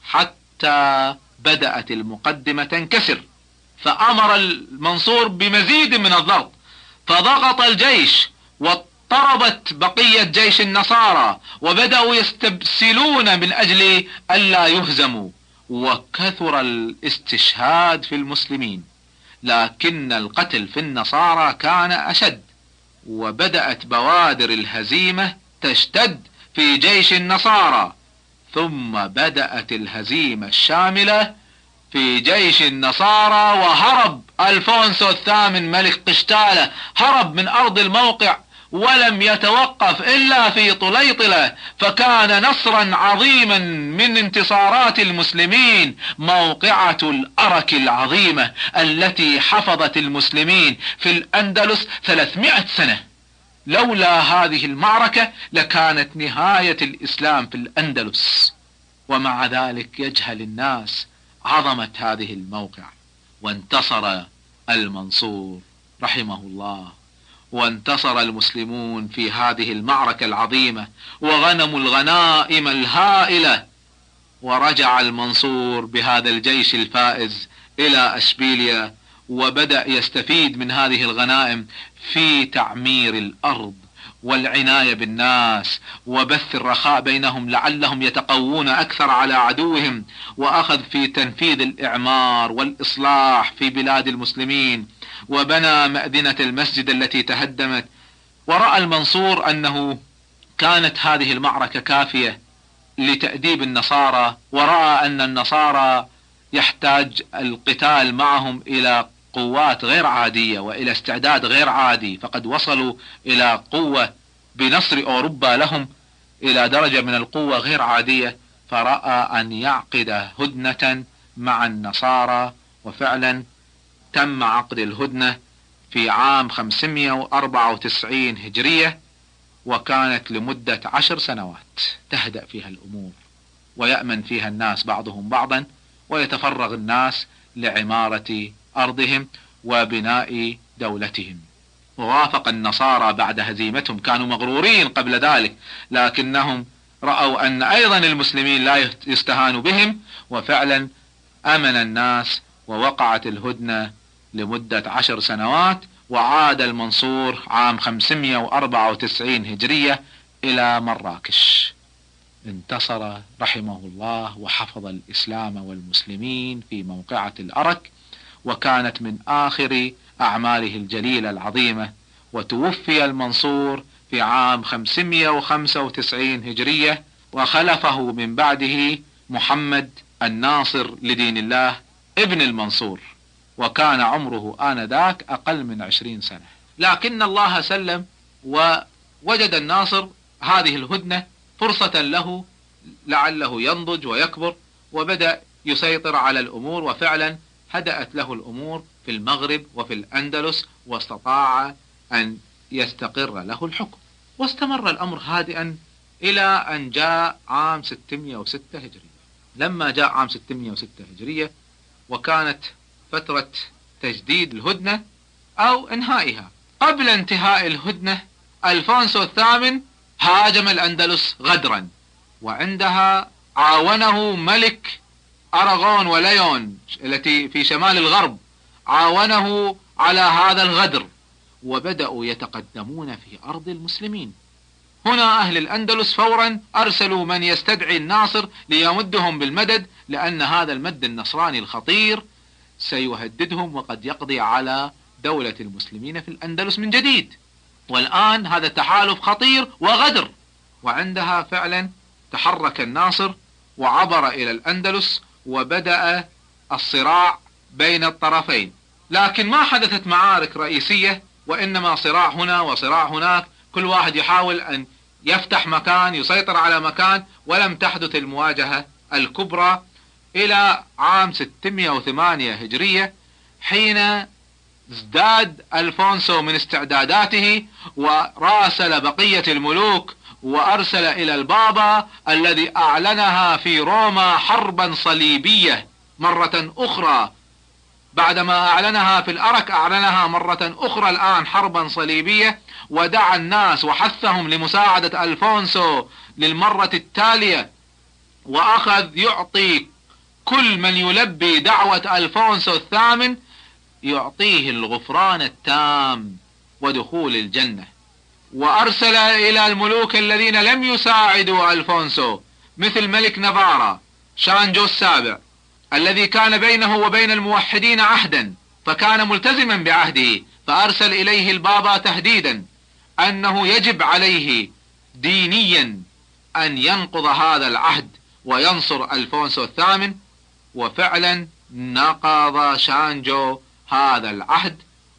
S4: حتى بدأت المقدمة تنكسر، فأمر المنصور بمزيد من الضغط، فضغط الجيش واضطربت بقية جيش النصارى، وبدأوا يستبسلون من أجل ألا يهزموا، وكثر الاستشهاد في المسلمين، لكن القتل في النصارى كان أشد، وبدأت بوادر الهزيمة تشتد في جيش النصارى. ثم بدأت الهزيمة الشاملة في جيش النصارى، وهرب ألفونسو الثامن ملك قشتالة، هرب من أرض الموقع ولم يتوقف إلا في طليطلة، فكان نصرا عظيما من انتصارات المسلمين، موقعة الأرك العظيمة التي حفظت المسلمين في الأندلس ثلاثمائة سنة. لولا هذه المعركة لكانت نهاية الإسلام في الأندلس. ومع ذلك يجهل الناس عظمة هذه الموقع، وانتصر المنصور رحمه الله. وانتصر المسلمون في هذه المعركة العظيمة وغنموا الغنائم الهائلة، ورجع المنصور بهذا الجيش الفائز إلى أشبيلية، وبدأ يستفيد من هذه الغنائم في تعمير الأرض والعناية بالناس وبث الرخاء بينهم لعلهم يتقوون أكثر على عدوهم، وأخذ في تنفيذ الإعمار والإصلاح في بلاد المسلمين، وبنى مأذنة المسجد التي تهدمت. ورأى المنصور أنه كانت هذه المعركة كافية لتأديب النصارى، ورأى أن النصارى يحتاج القتال معهم إلى قوات غير عادية وإلى استعداد غير عادي، فقد وصلوا إلى قوة بنصر أوروبا لهم إلى درجة من القوة غير عادية. فرأى أن يعقد هدنة مع النصارى، وفعلا تم عقد الهدنة في عام خمسمائة وأربعة وتسعين هجرية، وكانت لمدة عشر سنوات تهدأ فيها الأمور ويأمن فيها الناس بعضهم بعضا، ويتفرغ الناس لعمارة أرضهم وبناء دولتهم. ووافق النصارى بعد هزيمتهم، كانوا مغرورين قبل ذلك، لكنهم رأوا أن أيضا المسلمين لا يستهان بهم، وفعلا أمن الناس ووقعت الهدنة لمدة عشر سنوات. وعاد المنصور عام خمسمائة وأربعة وتسعين هجرية إلى مراكش. انتصر رحمه الله وحفظ الإسلام والمسلمين في موقعة الأرك، وكانت من آخر أعماله الجليلة العظيمة. وتوفي المنصور في عام خمسمائة وخمسة وتسعين هجرية، وخلفه من بعده محمد الناصر لدين الله ابن المنصور، وكان عمره آنذاك أقل من عشرين سنة. لكن الله سلم، ووجد الناصر هذه الهدنة فرصة له لعله ينضج ويكبر، وبدأ يسيطر على الأمور، وفعلا هدأت له الأمور في المغرب وفي الأندلس، واستطاع أن يستقر له الحكم. واستمر الأمر هادئا إلى أن جاء عام ستمائة وستة هجرية. لما جاء عام ستمائة وستة هجرية وكانت فترة تجديد الهدنة أو انهائها، قبل انتهاء الهدنة ألفونسو الثامن هاجم الأندلس غدرا، وعندها عاونه ملك أراغون وليون التي في شمال الغرب، عاونه على هذا الغدر، وبدأوا يتقدمون في أرض المسلمين. هنا أهل الأندلس فورا أرسلوا من يستدعي الناصر ليمدهم بالمدد، لأن هذا المد النصراني الخطير سيهددهم وقد يقضي على دولة المسلمين في الأندلس من جديد. والآن هذا تحالف خطير وغدر. وعندها فعلا تحرك الناصر وعبر إلى الأندلس، وبدأ الصراع بين الطرفين، لكن ما حدثت معارك رئيسية، وإنما صراع هنا وصراع هناك، كل واحد يحاول أن يفتح مكان يسيطر على مكان، ولم تحدث المواجهة الكبرى إلى عام ستمائة وثمانية هجرية، حين ازداد ألفونسو من استعداداته وراسل بقية الملوك، وأرسل إلى البابا الذي أعلنها في روما حربا صليبية مرة أخرى. بعدما أعلنها في الأرك أعلنها مرة أخرى الآن حربا صليبية، ودعا الناس وحثهم لمساعدة ألفونسو للمرة التالية، وأخذ يعطي كل من يلبي دعوة ألفونسو الثامن يعطيه الغفران التام ودخول الجنة. وأرسل إلى الملوك الذين لم يساعدوا ألفونسو مثل ملك نافارا شانجو السابع، الذي كان بينه وبين الموحدين عهدا فكان ملتزما بعهده، فأرسل إليه البابا تهديدا أنه يجب عليه دينيا أن ينقض هذا العهد وينصر ألفونسو الثامن. وفعلا نقض شانجو هذا العهد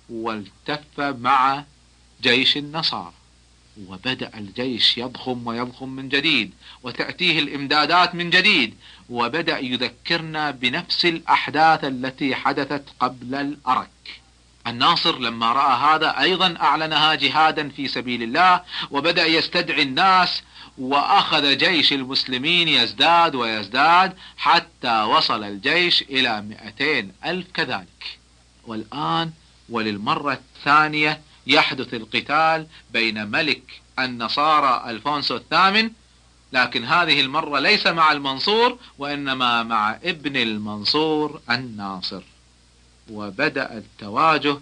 S4: والتف مع جيش النصارى، وبدأ الجيش يضخم ويضخم من جديد، وتأتيه الإمدادات من جديد، وبدأ يذكرنا بنفس الأحداث التي حدثت قبل الأرك. الناصر لما رأى هذا أيضا أعلنها جهادا في سبيل الله، وبدأ يستدعي الناس، وأخذ جيش المسلمين يزداد ويزداد حتى وصل الجيش إلى مئتين ألف كذلك. والآن وللمرة الثانية يحدث القتال بين ملك النصارى ألفونسو الثامن، لكن هذه المرة ليس مع المنصور وإنما مع ابن المنصور الناصر. وبدأ التواجه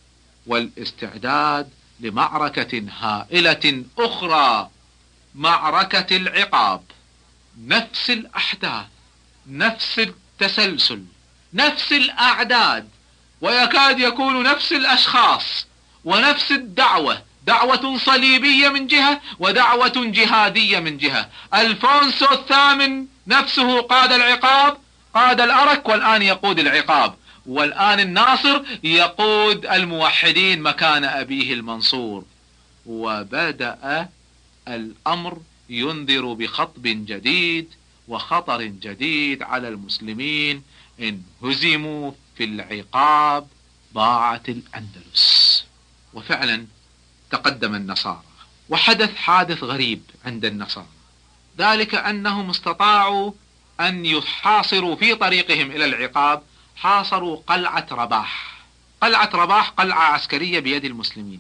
S4: والاستعداد لمعركة هائلة أخرى، معركة العقاب. نفس الأحداث، نفس التسلسل، نفس الأعداد، ويكاد يكون نفس الأشخاص، ونفس الدعوة، دعوة صليبية من جهة ودعوة جهادية من جهة. ألفونسو الثامن نفسه قاد العقاب، قاد الأرك، والآن يقود العقاب، والآن الناصر يقود الموحدين مكان أبيه المنصور. وبدأ الأمر ينذر بخطب جديد وخطر جديد على المسلمين. إن هزموا في العقاب ضاعت الأندلس. وفعلا تقدم النصارى، وحدث حادث غريب عند النصارى، ذلك أنهم استطاعوا أن يحاصروا في طريقهم إلى العقاب، حاصروا قلعة رباح. قلعة رباح قلعة عسكرية بيد المسلمين،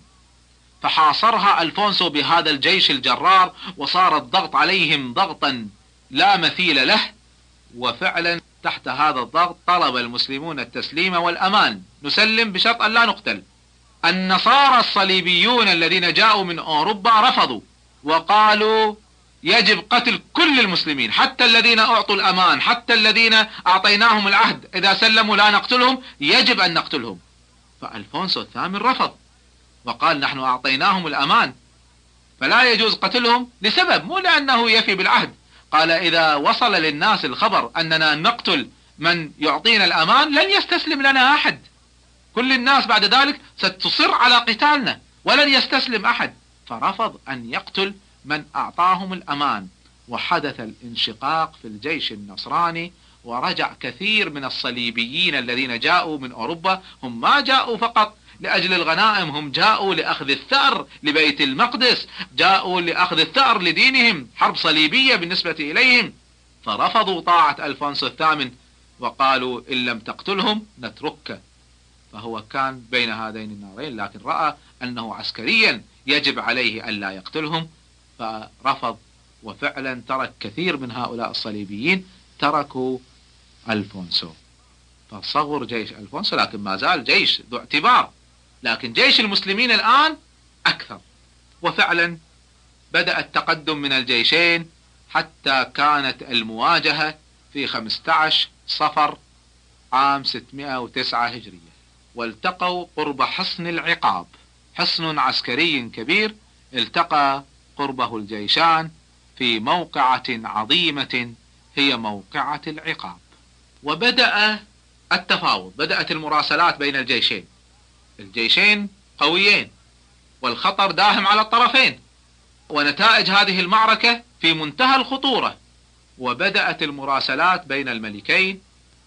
S4: فحاصرها ألفونسو بهذا الجيش الجرار، وصار الضغط عليهم ضغطا لا مثيل له. وفعلا تحت هذا الضغط طلب المسلمون التسليم والأمان، نسلم بشرط أن لا نقتل. النصارى الصليبيون الذين جاءوا من أوروبا رفضوا وقالوا يجب قتل كل المسلمين، حتى الذين أعطوا الأمان، حتى الذين أعطيناهم العهد إذا سلموا لا نقتلهم، يجب أن نقتلهم. فألفونسو الثامن رفض وقال نحن أعطيناهم الأمان فلا يجوز قتلهم، لسبب، مو لأنه يفي بالعهد. قال إذا وصل للناس الخبر أننا نقتل من يعطينا الأمان لن يستسلم لنا أحد، كل الناس بعد ذلك ستصر على قتالنا ولن يستسلم أحد. فرفض أن يقتل من أعطاهم الأمان، وحدث الانشقاق في الجيش النصراني، ورجع كثير من الصليبيين الذين جاءوا من أوروبا. هم ما جاءوا فقط لأجل الغنائم، هم جاءوا لأخذ الثأر لبيت المقدس، جاءوا لأخذ الثأر لدينهم، حرب صليبية بالنسبة إليهم. فرفضوا طاعة ألفونسو الثامن وقالوا إن لم تقتلهم نتركك. فهو كان بين هذين النارين، لكن رأى أنه عسكريا يجب عليه أن لا يقتلهم فرفض. وفعلا ترك كثير من هؤلاء الصليبيين تركوا ألفونسو، فصغر جيش ألفونسو، لكن ما زال جيش ذو اعتبار، لكن جيش المسلمين الآن أكثر. وفعلا بدأ التقدم من الجيشين حتى كانت المواجهة في خمسة عشر صفر عام ستمائة وتسعة هجرية، والتقوا قرب حصن العقاب، حصن عسكري كبير التقى قربه الجيشان في موقعة عظيمة هي موقعة العقاب. وبدأ التفاوض، بدأت المراسلات بين الجيشين. الجيشين قويين والخطر داهم على الطرفين، ونتائج هذه المعركة في منتهى الخطورة. وبدأت المراسلات بين الملكين،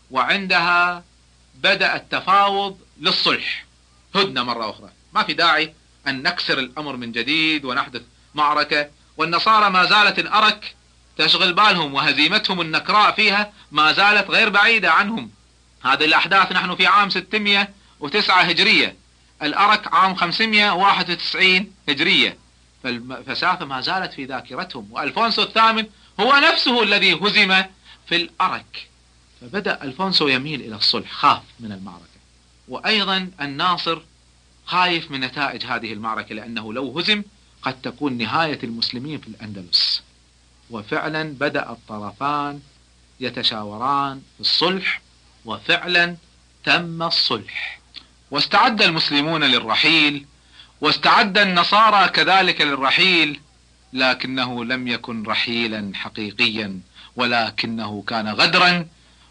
S4: وعندها بدأ التفاوض للصلح، هدنة مرة أخرى، ما في داعي أن نكسر الأمر من جديد ونحدث معركة. والنصارى ما زالت الأرك تشغل بالهم، وهزيمتهم النكراء فيها ما زالت غير بعيدة عنهم. هذه الأحداث نحن في عام ستمائة وتسعة هجرية، الأرك عام خمسمائة وواحد وتسعين هجرية، فالفسافة ما زالت في ذاكرتهم. وألفونسو الثامن هو نفسه الذي هزم في الأرك. فبدأ ألفونسو يميل إلى الصلح، خاف من المعركة. وأيضا الناصر خايف من نتائج هذه المعركة، لأنه لو هزم قد تكون نهاية المسلمين في الأندلس. وفعلا بدأ الطرفان يتشاوران في الصلح، وفعلا تم الصلح، واستعد المسلمون للرحيل، واستعد النصارى كذلك للرحيل، لكنه لم يكن رحيلا حقيقيا، ولكنه كان غدرا.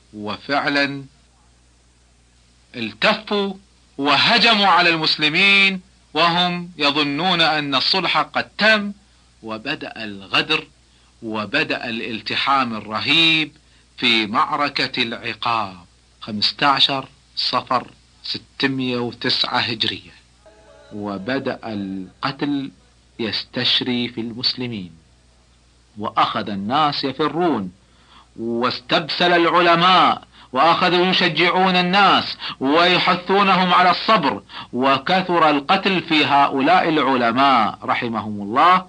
S4: وفعلا التفوا وهجموا على المسلمين وهم يظنون أن الصلح قد تم، وبدأ الغدر وبدأ الالتحام الرهيب في معركة العقاب خمسة عشر صفر ستمائة وتسعة هجرية. وبدأ القتل يستشري في المسلمين، وأخذ الناس يفرون، واستبسل العلماء وأخذوا يشجعون الناس ويحثونهم على الصبر، وكثر القتل في هؤلاء العلماء رحمهم الله.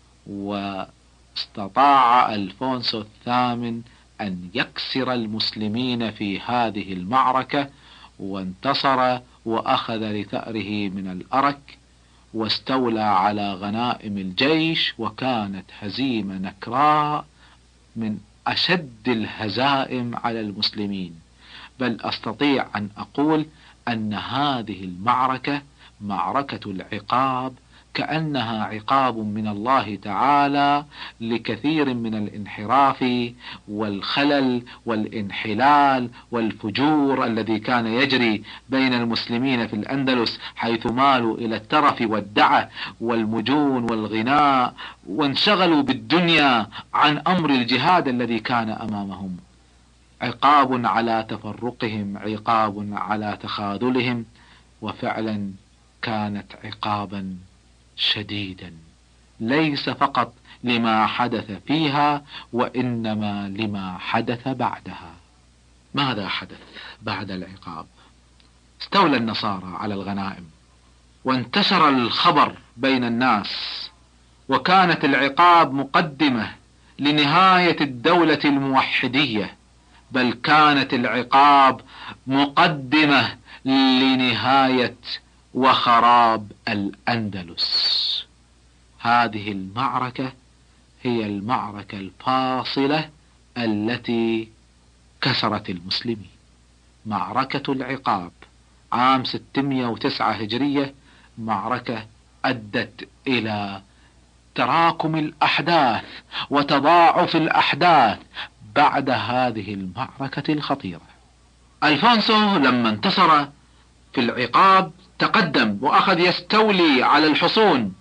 S4: واستطاع ألفونسو الثامن أن يكسر المسلمين في هذه المعركة، وانتصر وأخذ لثأره من الأرك، واستولى على غنائم الجيش، وكانت هزيمة نكراء من أشد الهزائم على المسلمين. بل أستطيع أن أقول أن هذه المعركة معركة العقاب، كأنها عقاب من الله تعالى لكثير من الانحراف والخلل والانحلال والفجور الذي كان يجري بين المسلمين في الأندلس، حيث مالوا إلى الترف والدعة والمجون والغناء، وانشغلوا بالدنيا عن أمر الجهاد الذي كان أمامهم. عقاب على تفرقهم، عقاب على تخاذلهم، وفعلا كانت عقابا شديدا، ليس فقط لما حدث فيها، وإنما لما حدث بعدها. ماذا حدث بعد العقاب؟ استولى النصارى على الغنائم، وانتشر الخبر بين الناس، وكانت العقاب مقدمة لنهاية الدولة الموحدية، بل كانت العقاب مقدمة لنهاية وخراب الأندلس. هذه المعركة هي المعركة الفاصلة التي كسرت المسلمين. معركة العقاب عام ستمائة وتسعة هجرية، معركة أدت إلى تراكم الأحداث وتضاعف الأحداث بعد هذه المعركة الخطيرة. ألفونسو لما انتصر في العقاب تقدم وأخذ يستولي على الحصون،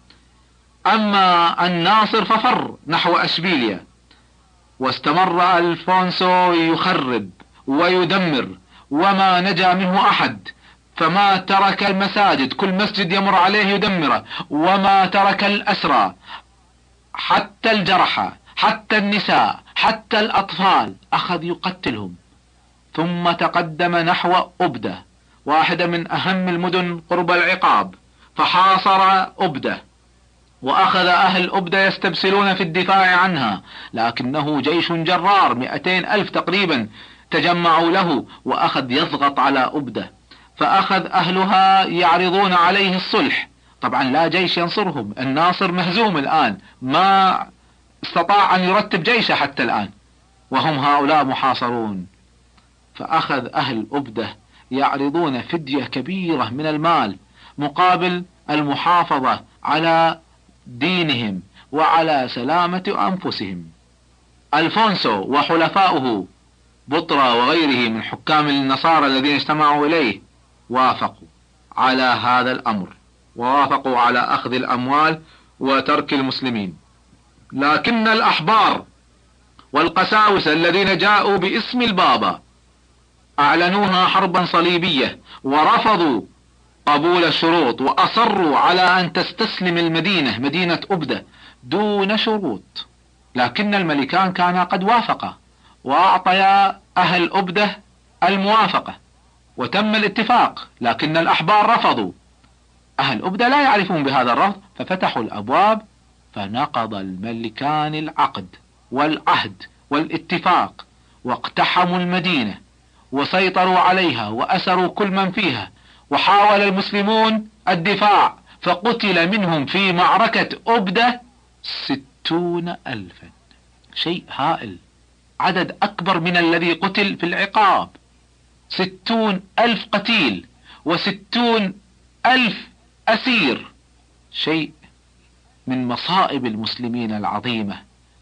S4: أما الناصر ففر نحو أشبيلية، واستمر ألفونسو يخرب ويدمر، وما نجا منه أحد، فما ترك المساجد، كل مسجد يمر عليه يدمره، وما ترك الأسرى، حتى الجرحى، حتى النساء، حتى الأطفال أخذ يقتلهم. ثم تقدم نحو أبدة، واحدة من أهم المدن قرب العقاب، فحاصر أبدة، وأخذ أهل أبدة يستبسلون في الدفاع عنها، لكنه جيش جرار مئتين ألف تقريبا تجمعوا له، وأخذ يضغط على أبدة، فأخذ أهلها يعرضون عليه الصلح. طبعا لا جيش ينصرهم، الناصر مهزوم الآن، ما استطاع أن يرتب جيشه حتى الآن، وهم هؤلاء محاصرون. فأخذ أهل أبدة يعرضون فدية كبيرة من المال مقابل المحافظة على دينهم وعلى سلامة أنفسهم. ألفونسو وحلفاؤه بطرة وغيره من حكام النصارى الذين اجتمعوا إليه وافقوا على هذا الأمر، ووافقوا على أخذ الأموال وترك المسلمين. لكن الأحبار والقساوسة الذين جاءوا باسم البابا أعلنوها حربا صليبية، ورفضوا قبول الشروط، وأصروا على أن تستسلم المدينة، مدينة أبدة، دون شروط. لكن الملكان كانا قد وافقا وأعطيا أهل أبدة الموافقة، وتم الاتفاق، لكن الأحبار رفضوا. أهل أبدة لا يعرفون بهذا الرفض، ففتحوا الأبواب، فنقض الملكان العقد والعهد والاتفاق، واقتحموا المدينة وسيطروا عليها وأسروا كل من فيها، وحاول المسلمون الدفاع، فقتل منهم في معركة أبدة ستون ألفا، شيء هائل، عدد أكبر من الذي قتل في العقاب، ستون ألف قتيل وستون ألف أسير، شيء من مصائب المسلمين العظيمة.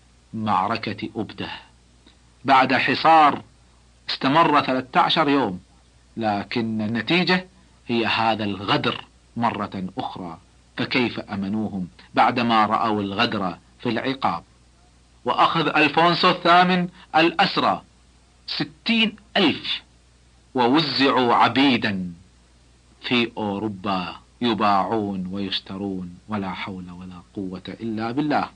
S4: معركة أبدة بعد حصار استمر ثلاثة عشر يوم، لكن النتيجة هي هذا الغدر مرة أخرى، فكيف أمنوهم بعدما رأوا الغدر في العقاب؟ وأخذ ألفونسو الثامن الأسرى ستين ألف، ووزعوا عبيدا في أوروبا يباعون ويشترون، ولا حول ولا قوة إلا بالله.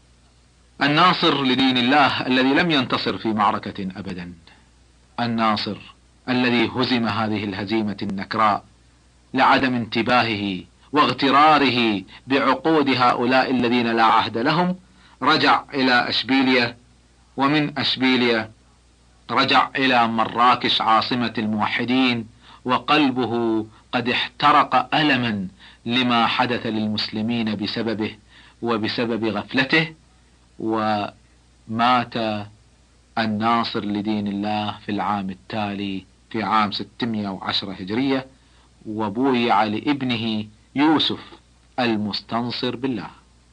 S4: الناصر لدين الله الذي لم ينتصر في معركة أبدا، الناصر الذي هزم هذه الهزيمة النكراء لعدم انتباهه واغتراره بعقود هؤلاء الذين لا عهد لهم، رجع إلى أشبيلية، ومن أشبيلية رجع إلى مراكش عاصمة الموحدين، وقلبه قد احترق ألما لما حدث للمسلمين بسببه وبسبب غفلته. ومات الناصر لدين الله في العام التالي في عام ستمائة وعشرة هجرية، وبويع لابنه يوسف المستنصر بالله.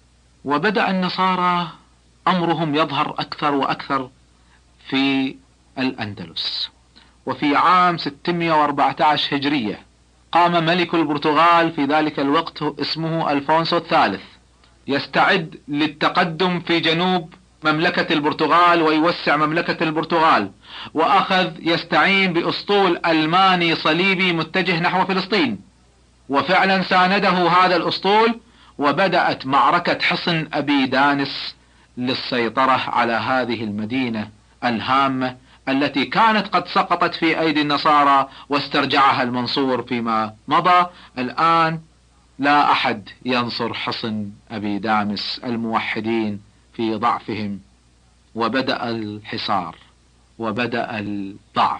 S4: وبدأ النصارى أمرهم يظهر أكثر وأكثر في الأندلس. وفي عام ستمائة وأربعة عشر هجرية قام ملك البرتغال في ذلك الوقت اسمه ألفونسو الثالث يستعد للتقدم في جنوب مملكة البرتغال ويوسع مملكة البرتغال، وأخذ يستعين بأسطول ألماني صليبي متجه نحو فلسطين، وفعلا سانده هذا الأسطول، وبدأت معركة حصن أبي دانس للسيطرة على هذه المدينة الهامة التي كانت قد سقطت في أيدي النصارى واسترجعها المنصور فيما مضى. الآن لا أحد ينصر حصن أبي دامس الموحدين في ضعفهم، وبدأ الحصار وبدأ الضعف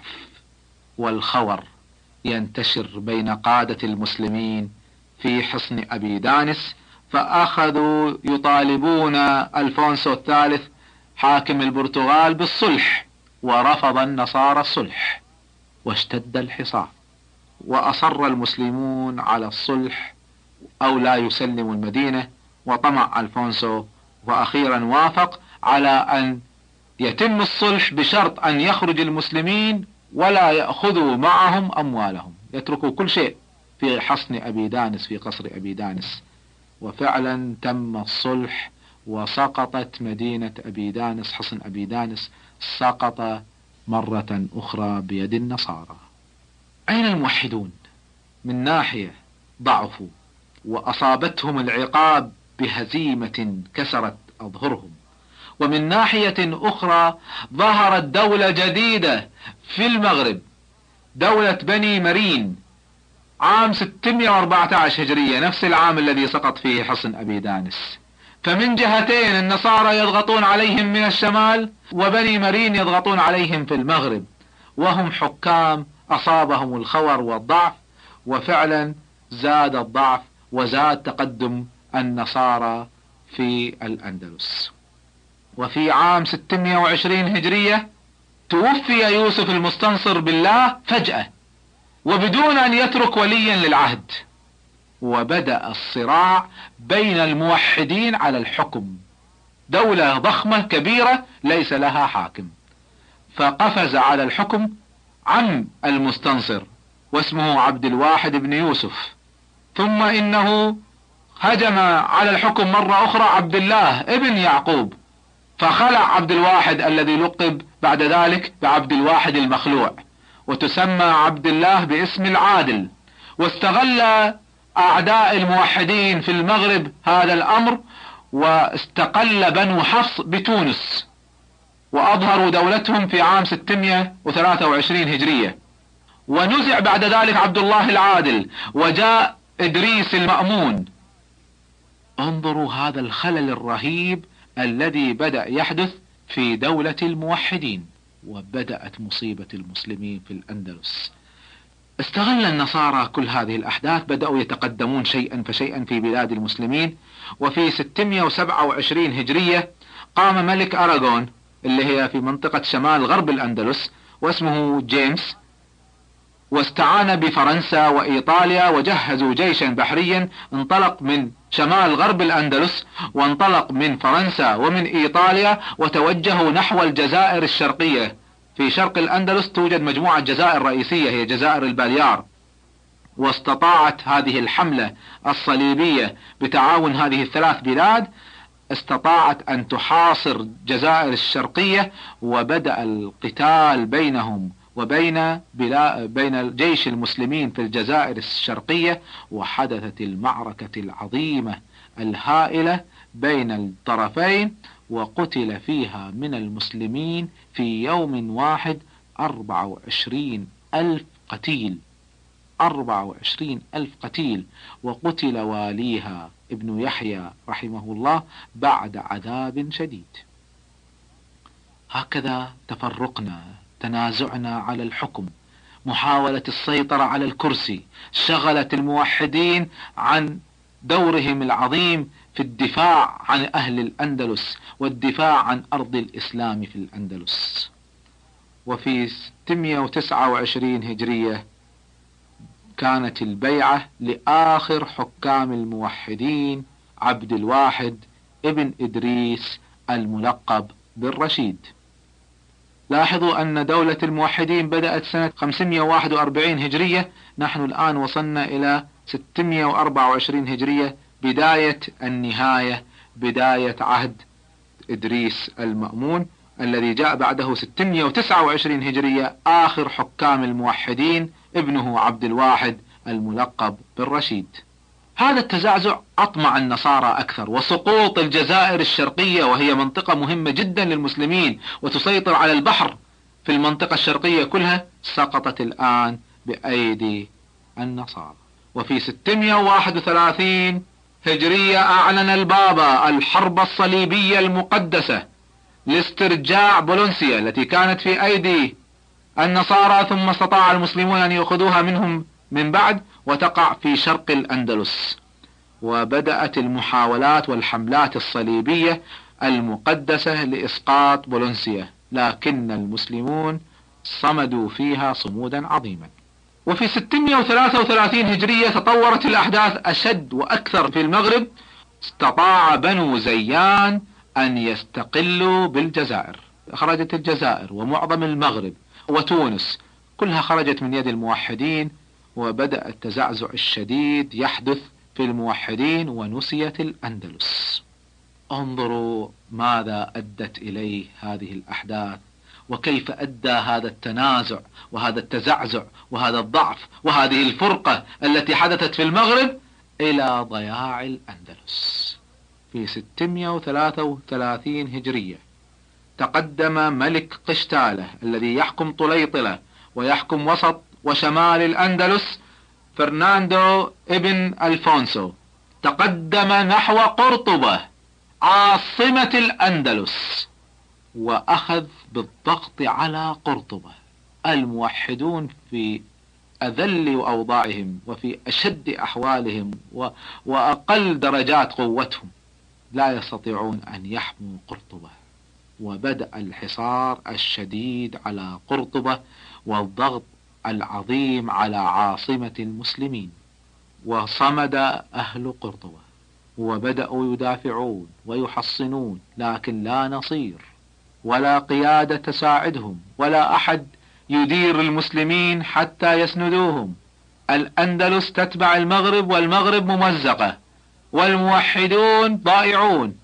S4: والخور ينتشر بين قادة المسلمين في حصن أبي دانس، فأخذوا يطالبون ألفونسو الثالث حاكم البرتغال بالصلح، ورفض النصارى الصلح واشتد الحصار، وأصر المسلمون على الصلح أو لا يسلموا المدينة، وطمع ألفونسو وأخيرا وافق على أن يتم الصلح بشرط أن يخرج المسلمين ولا يأخذوا معهم أموالهم، يتركوا كل شيء في حصن أبي دانس في قصر أبي دانس. وفعلا تم الصلح وسقطت مدينة أبي دانس، حصن أبي دانس سقط مرة أخرى بيد النصارى. أين الموحدون؟ من ناحية ضعفوا وأصابتهم العقاب بهزيمة كسرت أظهرهم، ومن ناحية أخرى ظهرت دولة جديدة في المغرب، دولة بني مرين، عام ستمائة وأربعة عشر هجرية، نفس العام الذي سقط فيه حصن أبي دانس. فمن جهتين النصارى يضغطون عليهم من الشمال، وبني مرين يضغطون عليهم في المغرب، وهم حكام أصابهم الخور والضعف، وفعلا زاد الضعف وزاد تقدم النصارى في الأندلس. وفي عام ستمائة وعشرين هجرية توفي يوسف المستنصر بالله فجأة وبدون أن يترك وليا للعهد، وبدأ الصراع بين الموحدين على الحكم، دولة ضخمة كبيرة ليس لها حاكم، فقفز على الحكم عم المستنصر واسمه عبد الواحد بن يوسف، ثم إنه هجم على الحكم مرة أخرى عبد الله ابن يعقوب، فخلع عبد الواحد الذي لقب بعد ذلك بعبد الواحد المخلوع، وتسمى عبد الله باسم العادل. واستغل أعداء الموحدين في المغرب هذا الأمر، واستقل بنو حفص بتونس، وأظهروا دولتهم في عام ستمائة وثلاثة وعشرين هجرية. ونزع بعد ذلك عبد الله العادل، وجاء إدريس المأمون. انظروا هذا الخلل الرهيب الذي بدأ يحدث في دولة الموحدين، وبدأت مصيبة المسلمين في الأندلس. استغل النصارى كل هذه الأحداث، بدأوا يتقدمون شيئا فشيئا في بلاد المسلمين. وفي ستمائة وسبعة وعشرين هجرية قام ملك أراغون اللي هي في منطقة شمال غرب الأندلس، واسمه جيمس، واستعان بفرنسا وإيطاليا، وجهزوا جيشا بحريا انطلق من شمال غرب الأندلس، وانطلق من فرنسا ومن إيطاليا، وتوجهوا نحو الجزائر الشرقية. في شرق الأندلس توجد مجموعة جزائر رئيسية هي جزائر الباليار، واستطاعت هذه الحملة الصليبية بتعاون هذه الثلاث بلاد استطاعت أن تحاصر جزائر الشرقية، وبدأ القتال بينهم وبين بلا بين الجيش المسلمين في الجزائر الشرقية، وحدثت المعركة العظيمة الهائلة بين الطرفين، وقتل فيها من المسلمين في يوم واحد أربعة وعشرين ألف قتيل، أربعة وعشرين ألف قتيل، وقتل واليها ابن يحيى رحمه الله بعد عذاب شديد. هكذا تفرقنا، تنازعنا على الحكم، محاولة السيطرة على الكرسي شغلت الموحدين عن دورهم العظيم في الدفاع عن أهل الأندلس والدفاع عن أرض الإسلام في الأندلس. وفي ستمائة وتسعة وعشرين هجرية كانت البيعة لآخر حكام الموحدين عبد الواحد ابن إدريس الملقب بالرشيد. لاحظوا أن دولة الموحدين بدأت سنة خمسمائة وواحد وأربعين هجرية، نحن الآن وصلنا إلى ستمائة وأربعة وعشرين هجرية، بداية النهاية، بداية عهد إدريس المأمون الذي جاء بعده ستمائة وتسعة وعشرين هجرية، آخر حكام الموحدين ابنه عبد الواحد الملقب بالرشيد. هذا التزعزع أطمع النصارى أكثر، وسقوط الجزائر الشرقية وهي منطقة مهمة جدا للمسلمين وتسيطر على البحر في المنطقة الشرقية كلها سقطت الآن بأيدي النصارى. وفي ستمائة وواحد وثلاثين هجرية أعلن البابا الحرب الصليبية المقدسة لاسترجاع بولونسيا التي كانت في أيدي النصارى، ثم استطاع المسلمون أن يأخذوها منهم من بعد وتقع في شرق الأندلس. وبدأت المحاولات والحملات الصليبية المقدسة لإسقاط بولونسيا، لكن المسلمون صمدوا فيها صمودا عظيما. وفي ستمائة وثلاثة وثلاثين هجرية تطورت الأحداث أشد وأكثر في المغرب. استطاع بنو زيان أن يستقلوا بالجزائر، خرجت الجزائر ومعظم المغرب وتونس كلها خرجت من يد الموحدين، وبدأ التزعزع الشديد يحدث في الموحدين ونسيت الأندلس. انظروا ماذا أدت إليه هذه الأحداث، وكيف أدى هذا التنازع وهذا التزعزع وهذا الضعف وهذه الفرقة التي حدثت في المغرب إلى ضياع الأندلس. في ستمائة وثلاثة وثلاثين هجرية تقدم ملك قشتالة الذي يحكم طليطلة ويحكم وسط وشمال الأندلس، فرناندو ابن ألفونسو، تقدم نحو قرطبة عاصمة الأندلس وأخذ بالضغط على قرطبة. الموحدون في أذل أوضاعهم وفي أشد أحوالهم و... وأقل درجات قوتهم لا يستطيعون أن يحموا قرطبة، وبدأ الحصار الشديد على قرطبة والضغط العظيم على عاصمة المسلمين. وصمد أهل قرطبة وبدأوا يدافعون ويحصنون، لكن لا نصير ولا قيادة تساعدهم ولا أحد يدير المسلمين حتى يسندوهم. الأندلس تتبع المغرب والمغرب ممزقة والموحدون ضائعون.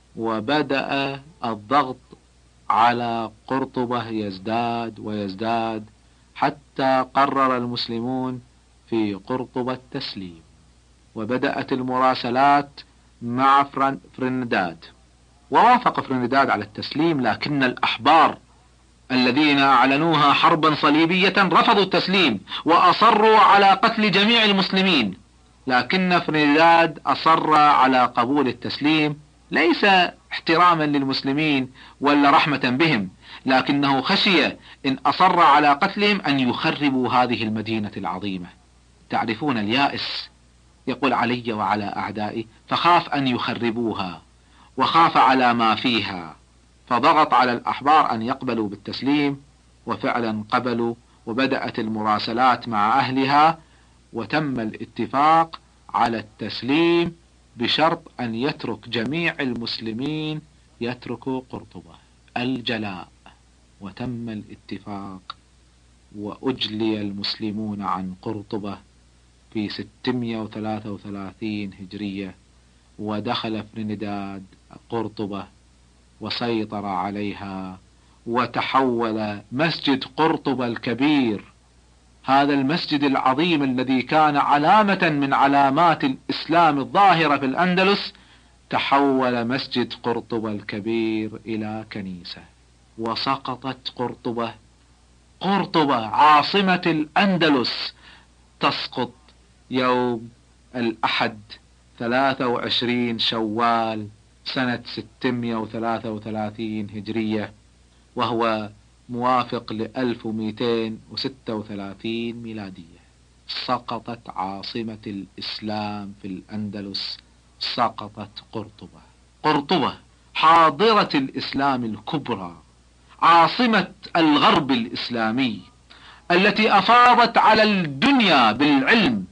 S4: وبدأ الضغط على قرطبة يزداد ويزداد حتى قرر المسلمون في قرطبة التسليم، وبدأت المراسلات مع فرنداد، ووافق فرنداد على التسليم، لكن الأحبار الذين أعلنوها حربا صليبية رفضوا التسليم وأصروا على قتل جميع المسلمين. لكن فرنداد أصر على قبول التسليم، ليس احتراما للمسلمين ولا رحمة بهم، لكنه خشي إن أصر على قتلهم أن يخربوا هذه المدينة العظيمة. تعرفون اليائس، يقول علي وعلى أعدائي، فخاف أن يخربوها وخاف على ما فيها، فضغط على الأحبار أن يقبلوا بالتسليم، وفعلا قبلوا، وبدأت المراسلات مع أهلها، وتم الاتفاق على التسليم بشرط أن يترك جميع المسلمين يتركوا قرطبة، الجلاء. وتم الاتفاق وأجلي المسلمون عن قرطبة في ستمائة وثلاثة وثلاثين هجرية، ودخل فرنداد قرطبة وسيطر عليها، وتحول مسجد قرطبة الكبير، هذا المسجد العظيم الذي كان علامة من علامات الإسلام الظاهرة في الأندلس، تحول مسجد قرطبة الكبير إلى كنيسة، وسقطت قرطبة قرطبة عاصمة الأندلس تسقط يوم الأحد ثلاثة وعشرين شوال سنة ستمائة وثلاثة وثلاثين هجرية، وهو موافق ل ألف ومئتين وستة وثلاثين ميلادية. سقطت عاصمة الإسلام في الأندلس، سقطت قرطبة. قرطبة حاضرة الإسلام الكبرى، عاصمة الغرب الإسلامي، التي أفاضت على الدنيا بالعلم،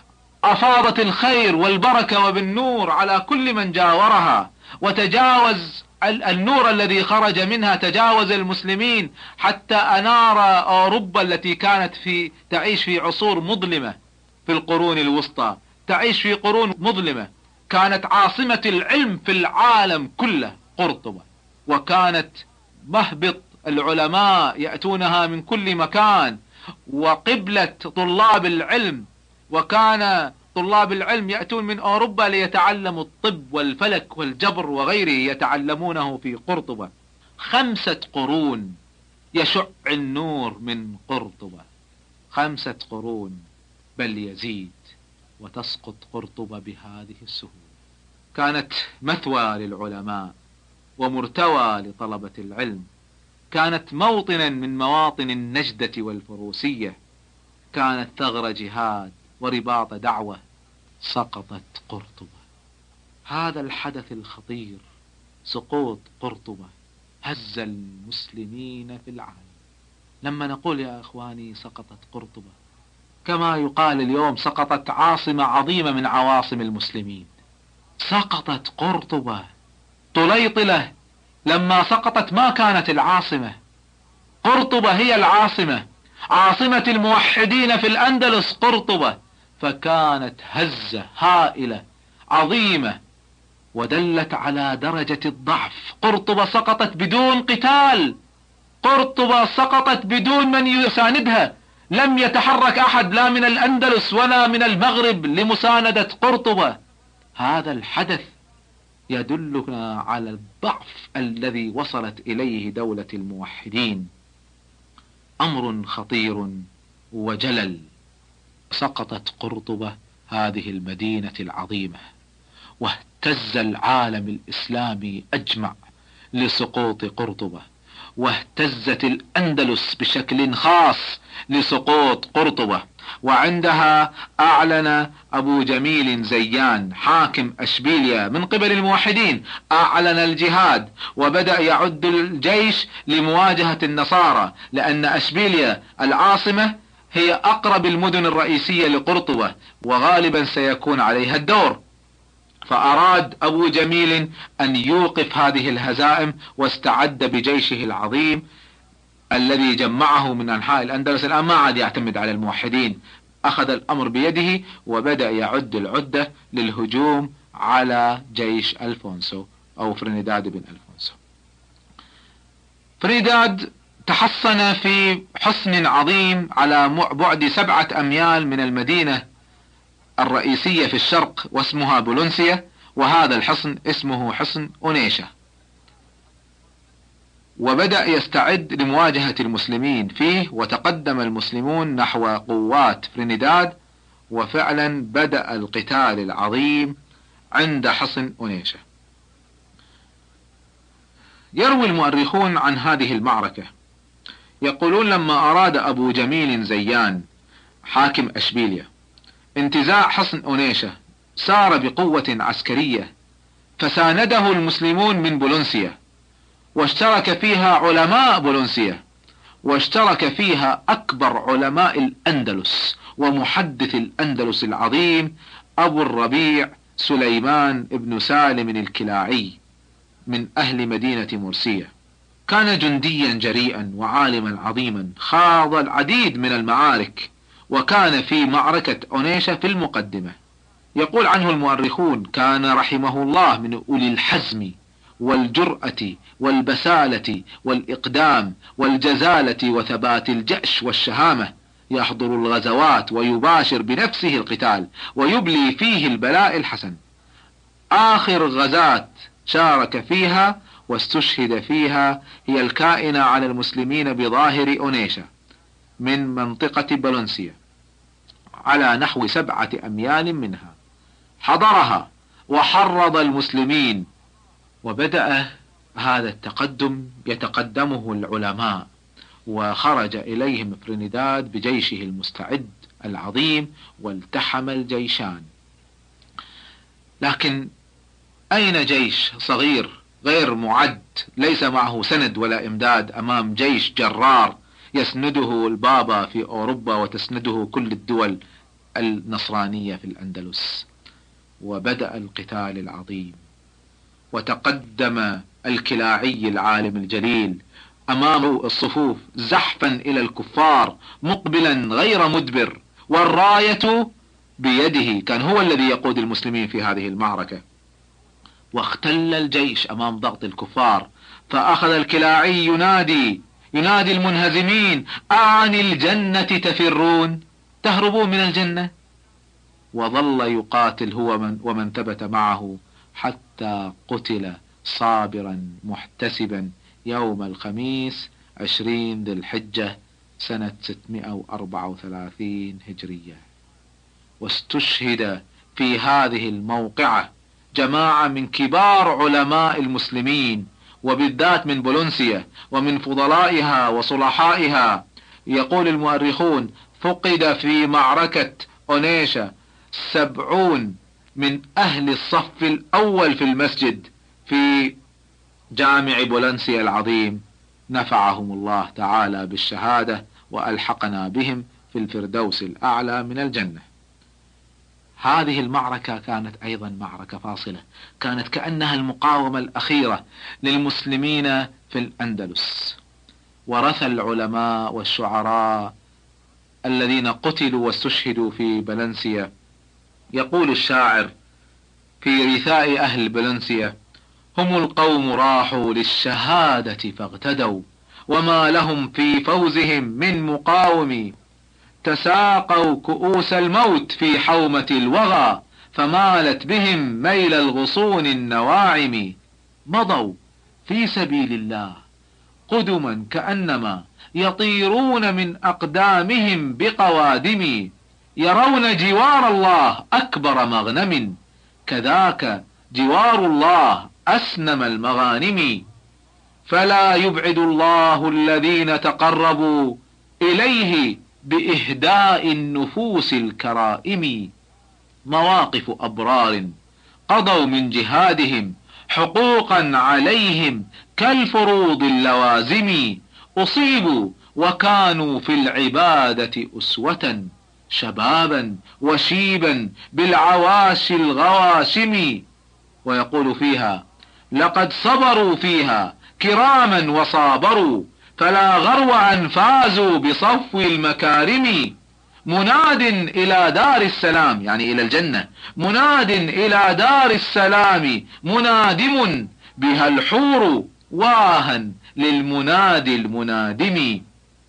S4: أفاضت الخير والبركة وبالنور على كل من جاورها، وتجاوز النور الذي خرج منها تجاوز المسلمين حتى أنار أوروبا التي كانت في تعيش في عصور مظلمة في القرون الوسطى، تعيش في قرون مظلمة. كانت عاصمة العلم في العالم كله قرطبة، وكانت مهبط العلماء يأتونها من كل مكان، وقبلة طلاب العلم، وكان طلاب العلم يأتون من أوروبا ليتعلموا الطب والفلك والجبر وغيره، يتعلمونه في قرطبة. خمسة قرون يشع النور من قرطبة، خمسة قرون بل يزيد، وتسقط قرطبة بهذه السهولة. كانت مثوى للعلماء ومرتوى لطلبة العلم، كانت موطنا من مواطن النجدة والفروسية، كانت ثغر جهاد ورباط دعوة. سقطت قرطبة. هذا الحدث الخطير، سقوط قرطبة، هز المسلمين في العالم. لما نقول يا اخواني سقطت قرطبة، كما يقال اليوم سقطت عاصمة عظيمة من عواصم المسلمين. سقطت قرطبة. طليطلة لما سقطت ما كانت العاصمة، قرطبة هي العاصمة، عاصمة الموحدين في الأندلس قرطبة، فكانت هزة هائلة عظيمة ودلت على درجة الضعف. قرطبة سقطت بدون قتال، قرطبة سقطت بدون من يساندها، لم يتحرك أحد لا من الأندلس ولا من المغرب لمساندة قرطبة. هذا الحدث يدلنا على الضعف الذي وصلت إليه دولة الموحدين. أمر خطير وجلل. سقطت قرطبة هذه المدينة العظيمة، واهتز العالم الإسلامي أجمع لسقوط قرطبة، واهتزت الأندلس بشكل خاص لسقوط قرطبة. وعندها أعلن أبو جميل زيان حاكم أشبيليا من قبل الموحدين، أعلن الجهاد وبدأ يعد الجيش لمواجهة النصارى، لأن أشبيليا العاصمة هي أقرب المدن الرئيسية لقرطبة، وغالبا سيكون عليها الدور. فأراد أبو جميل أن يوقف هذه الهزائم، واستعد بجيشه العظيم الذي جمعه من أنحاء الأندلس. الآن ما عاد يعتمد على الموحدين، أخذ الأمر بيده وبدأ يعد العدة للهجوم على جيش ألفونسو أو فرينداد بن ألفونسو. فرينداد تحصن في حصن عظيم على بعد سبعة أميال من المدينة الرئيسية في الشرق، واسمها بولونسيا، وهذا الحصن اسمه حصن أونيشا. وبدأ يستعد لمواجهة المسلمين فيه، وتقدم المسلمون نحو قوات فرينداد، وفعلا بدأ القتال العظيم عند حصن أونيشا. يروي المؤرخون عن هذه المعركة، يقولون لما أراد أبو جميل زيان حاكم أشبيليا انتزاع حصن أونيشا سار بقوة عسكرية، فسانده المسلمون من بولونسيا، واشترك فيها علماء بولونسيا، واشترك فيها أكبر علماء الأندلس ومحدث الأندلس العظيم أبو الربيع سليمان ابن سالم الكلاعي من أهل مدينة مرسية. كان جنديا جريئا وعالما عظيما، خاض العديد من المعارك، وكان في معركة أونيشا في المقدمة. يقول عنه المؤرخون كان رحمه الله من أولي الحزم والجرأة والبسالة والإقدام والجزالة وثبات الجأش والشهامة، يحضر الغزوات ويباشر بنفسه القتال ويبلي فيه البلاء الحسن. آخر غزاة شارك فيها واستشهد فيها هي الكائنة على المسلمين بظاهر أونيشا، من منطقة بولونسيا على نحو سبعة أميال منها، حضرها وحرض المسلمين، وبدأ هذا التقدم يتقدمه العلماء، وخرج إليهم فرينداد بجيشه المستعد العظيم، والتحم الجيشان. لكن أين جيش صغير غير معد ليس معه سند ولا إمداد أمام جيش جرار يسنده البابا في أوروبا وتسنده كل الدول النصرانية في الأندلس؟ وبدأ القتال العظيم، وتقدم الكلاعي العالم الجليل أمام الصفوف زحفا إلى الكفار مقبلا غير مدبر، والراية بيده، كان هو الذي يقود المسلمين في هذه المعركة. واختل الجيش أمام ضغط الكفار، فأخذ الكلاعي ينادي ينادي المنهزمين: أعن الجنة تفرون، تهربون من الجنة. وظل يقاتل هو من ومن ثبت معه حتى قتل صابرا محتسبا يوم الخميس عشرين ذي الحجة سنة ستمائة وأربعة وثلاثين هجرية. واستشهد في هذه الموقعة جماعة من كبار علماء المسلمين، وبالذات من بولونسيا ومن فضلائها وصلحائها. يقول المؤرخون: فقد في معركة أونيشا سبعون من أهل الصف الأول في المسجد في جامع بولنسيا العظيم، نفعهم الله تعالى بالشهادة وألحقنا بهم في الفردوس الأعلى من الجنة. هذه المعركة كانت أيضا معركة فاصلة، كانت كأنها المقاومة الأخيرة للمسلمين في الأندلس. ورث العلماء والشعراء الذين قتلوا واستشهدوا في بلنسيا. يقول الشاعر في رثاء أهل بلنسيا: هم القوم راحوا للشهادة فاغتدوا، وما لهم في فوزهم من مقاوم، تساقوا كؤوس الموت في حومة الوغى، فمالت بهم ميل الغصون النواعم. مضوا في سبيل الله قدما كأنما يطيرون من أقدامهم بقوادم، يرون جوار الله أكبر مغنم، كذاك جوار الله أسنم المغانم. فلا يبعد الله الذين تقربوا إليه بإهداء النفوس الكرائم. مواقف أبرار قضوا من جهادهم حقوقا عليهم كالفروض اللوازم، أصيبوا وكانوا في العبادة أسوة، شبابا وشيبا بالعواشي الغواشم. ويقول فيها: لقد صبروا فيها كراما وصابروا، فلا غرو أن فازوا بصفو المكارم. مناد إلى دار السلام، يعني إلى الجنة، مناد إلى دار السلام منادم، بها الحور واها للمنادي المنادم.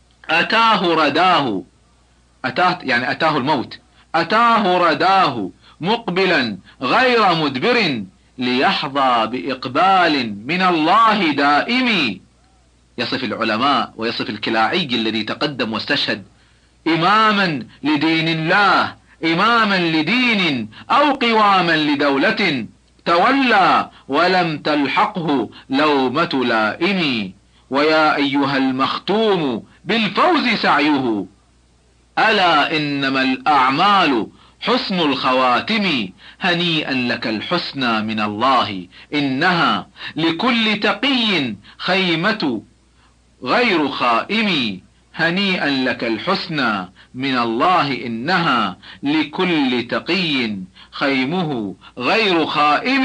S4: أتاه رداه، أتاه يعني أتاه الموت، أتاه رداه مقبلا غير مدبر، ليحظى بإقبال من الله دائم. يصف العلماء ويصف الكلاعي الذي تقدم واستشهد: إماما لدين الله، إماما لدين أو قواما لدولة، تولى ولم تلحقه لومة لائم. ويا أيها المختوم بالفوز سعيه، ألا إنما الأعمال حسن الخواتم. هنيئا لك الحسنى من الله، إنها لكل تقي خيمة غير خائم. هنيئا لك الحسنى من الله، إنها لكل تقي خيمه غير خائم.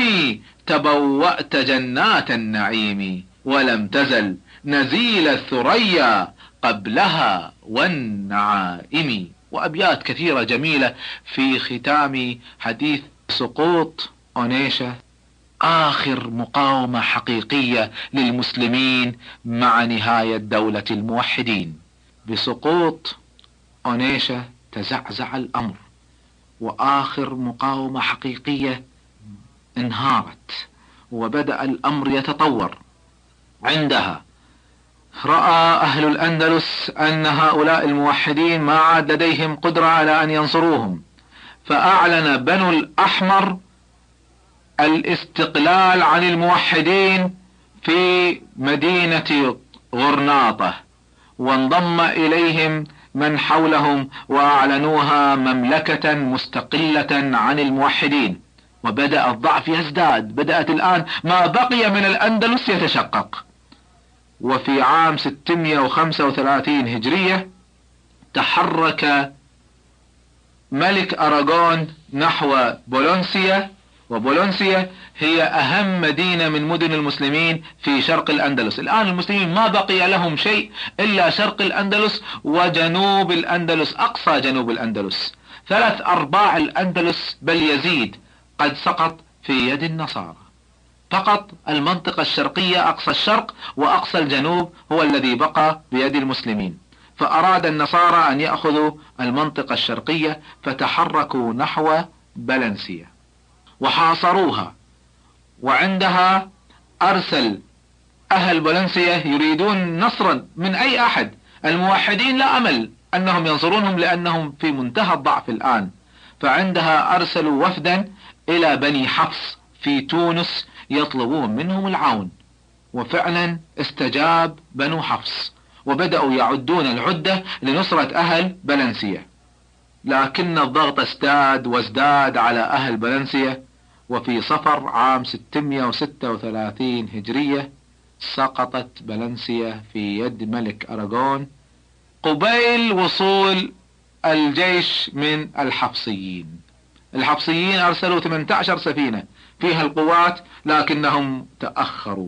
S4: تبوأت جنات النعيم، ولم تزل نزيل الثريا قبلها والنعائم. وأبيات كثيرة جميلة في ختام حديث سقوط أونيشا، آخر مقاومة حقيقية للمسلمين مع نهاية دولة الموحدين. بسقوط أونيشا تزعزع الأمر، وآخر مقاومة حقيقية انهارت، وبدأ الأمر يتطور. عندها رأى أهل الأندلس أن هؤلاء الموحدين ما عاد لديهم قدرة على أن ينصروهم، فأعلن بنو الأحمر الاستقلال عن الموحدين في مدينة غرناطة، وانضم إليهم من حولهم وأعلنوها مملكة مستقلة عن الموحدين. وبدأ الضعف يزداد، بدأت الآن ما بقي من الأندلس يتشقق. وفي عام ستمائة وخمسة وثلاثين هجرية تحرك ملك أراغون نحو بولونسيا، وبولونسيا هي أهم مدينة من مدن المسلمين في شرق الأندلس. الآن المسلمين ما بقي لهم شيء إلا شرق الأندلس وجنوب الأندلس، أقصى جنوب الأندلس. ثلاث أرباع الأندلس بل يزيد قد سقط في يد النصارى، فقط المنطقة الشرقية أقصى الشرق وأقصى الجنوب هو الذي بقى بيد المسلمين. فأراد النصارى أن يأخذوا المنطقة الشرقية، فتحركوا نحو بلنسيا وحاصروها، وعندها أرسل أهل بلنسيا يريدون نصرا من أي أحد. الموحدين لا أمل أنهم ينصرونهم لأنهم في منتهى الضعف الآن، فعندها أرسلوا وفدا إلى بني حفص في تونس يطلبون منهم العون، وفعلا استجاب بنو حفص وبدأوا يعدون العدة لنصرة أهل بلنسيا. لكن الضغط ازداد وازداد على أهل بلنسيا، وفي صفر عام ستمائة وستة وثلاثين هجرية سقطت بلنسيا في يد ملك أراغون قبيل وصول الجيش من الحفصيين. الحفصيين أرسلوا ثمانية عشر سفينة فيها القوات، لكنهم تأخروا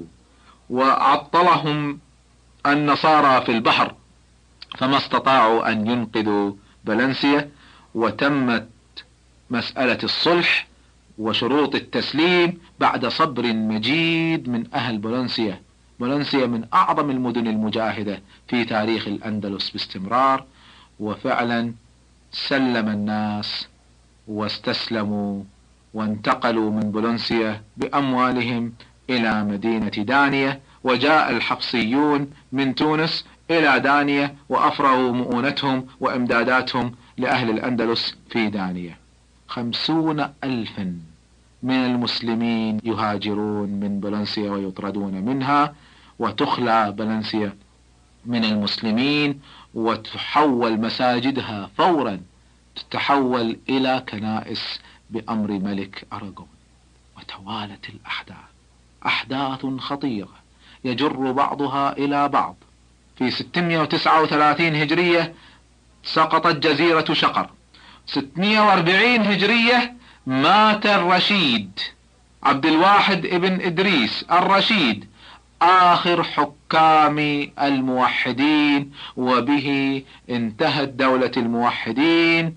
S4: وعطلهم النصارى في البحر، فما استطاعوا أن ينقذوا بلنسيا. وتمت مسألة الصلح وشروط التسليم بعد صبر مجيد من أهل بولنسيا. بولنسيا من أعظم المدن المجاهدة في تاريخ الأندلس باستمرار، وفعلا سلم الناس واستسلموا وانتقلوا من بولنسيا بأموالهم إلى مدينة دانية، وجاء الحفصيون من تونس إلى دانية وأفرغوا مؤونتهم وإمداداتهم لأهل الأندلس في دانية. خمسون ألفا من المسلمين يهاجرون من بلنسيا ويطردون منها، وتخلى بلنسيا من المسلمين وتحول مساجدها فورا، تتحول إلى كنائس بأمر ملك أراغون. وتوالت الأحداث، أحداث خطيرة يجر بعضها إلى بعض. في ستمائة وتسعة وثلاثين هجرية سقطت جزيرة شقر. ستمائة وأربعين هجرية مات الرشيد عبد الواحد ابن إدريس الرشيد، آخر حكام الموحدين، وبه انتهت دولة الموحدين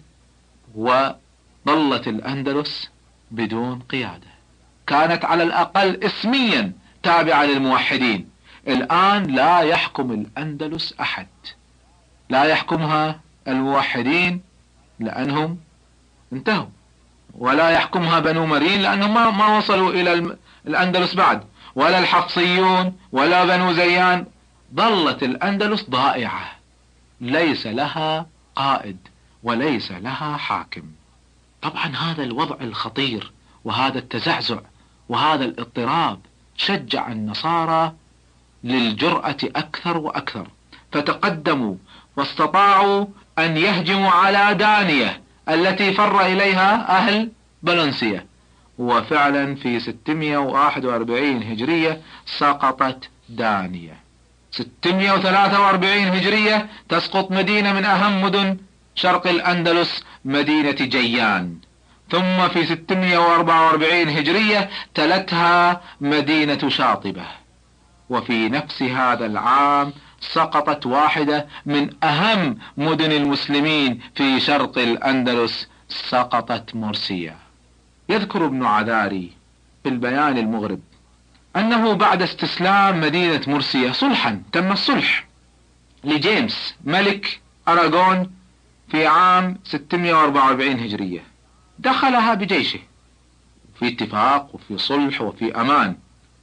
S4: وظلت الأندلس بدون قيادة. كانت على الأقل اسميا تابعة للموحدين. الآن لا يحكم الأندلس أحد، لا يحكمها الموحدين لأنهم انتهوا، ولا يحكمها بنو مرين لأنهم ما, ما وصلوا إلى الأندلس بعد، ولا الحفصيون ولا بنو زيان. ظلت الأندلس ضائعة، ليس لها قائد وليس لها حاكم. طبعا هذا الوضع الخطير وهذا التزعزع وهذا الاضطراب شجع النصارى للجرأة أكثر وأكثر، فتقدموا واستطاعوا أن يهجموا على دانية التي فر إليها أهل بلنسيا. وفعلا في ستمائة وواحد وأربعين هجرية سقطت دانية. ستمائة وثلاثة وأربعين هجرية تسقط مدينة من أهم مدن شرق الأندلس، مدينة جيان. ثم في ستمائة وأربعة وأربعين هجرية تلتها مدينة شاطبة. وفي نفس هذا العام سقطت واحدة من أهم مدن المسلمين في شرق الأندلس، سقطت مرسيا. يذكر ابن عذاري في البيان المغرب أنه بعد استسلام مدينة مرسيا صلحا، تم الصلح لجيمس ملك أراغون في عام ستمائة وأربعة وأربعين هجرية، دخلها بجيشه في اتفاق وفي صلح وفي أمان.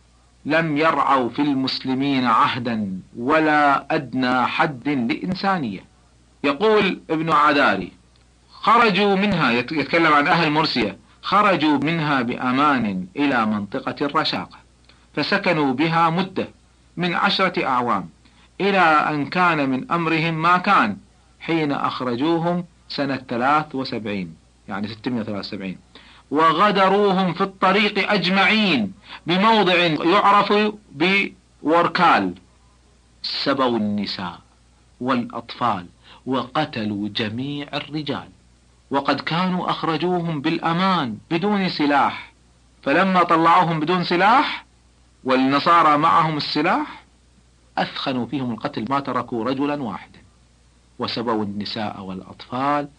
S4: لم يرعوا في المسلمين عهدا ولا أدنى حد لإنسانية. يقول ابن عداري: خرجوا منها، يتكلم عن أهل مرسية، خرجوا منها بأمان إلى منطقة الرشاقة، فسكنوا بها مدة من عشرة أعوام، إلى أن كان من أمرهم ما كان حين أخرجوهم سنة ثلاث وسبعين، يعني ستمائة وثلاثة وسبعين، وغدروهم في الطريق أجمعين بموضع يعرف بوركال، سبوا النساء والأطفال وقتلوا جميع الرجال، وقد كانوا أخرجوهم بالأمان بدون سلاح، فلما طلعوهم بدون سلاح والنصارى معهم السلاح أثخنوا فيهم القتل، ما تركوا رجلا واحدا، وسبوا النساء والأطفال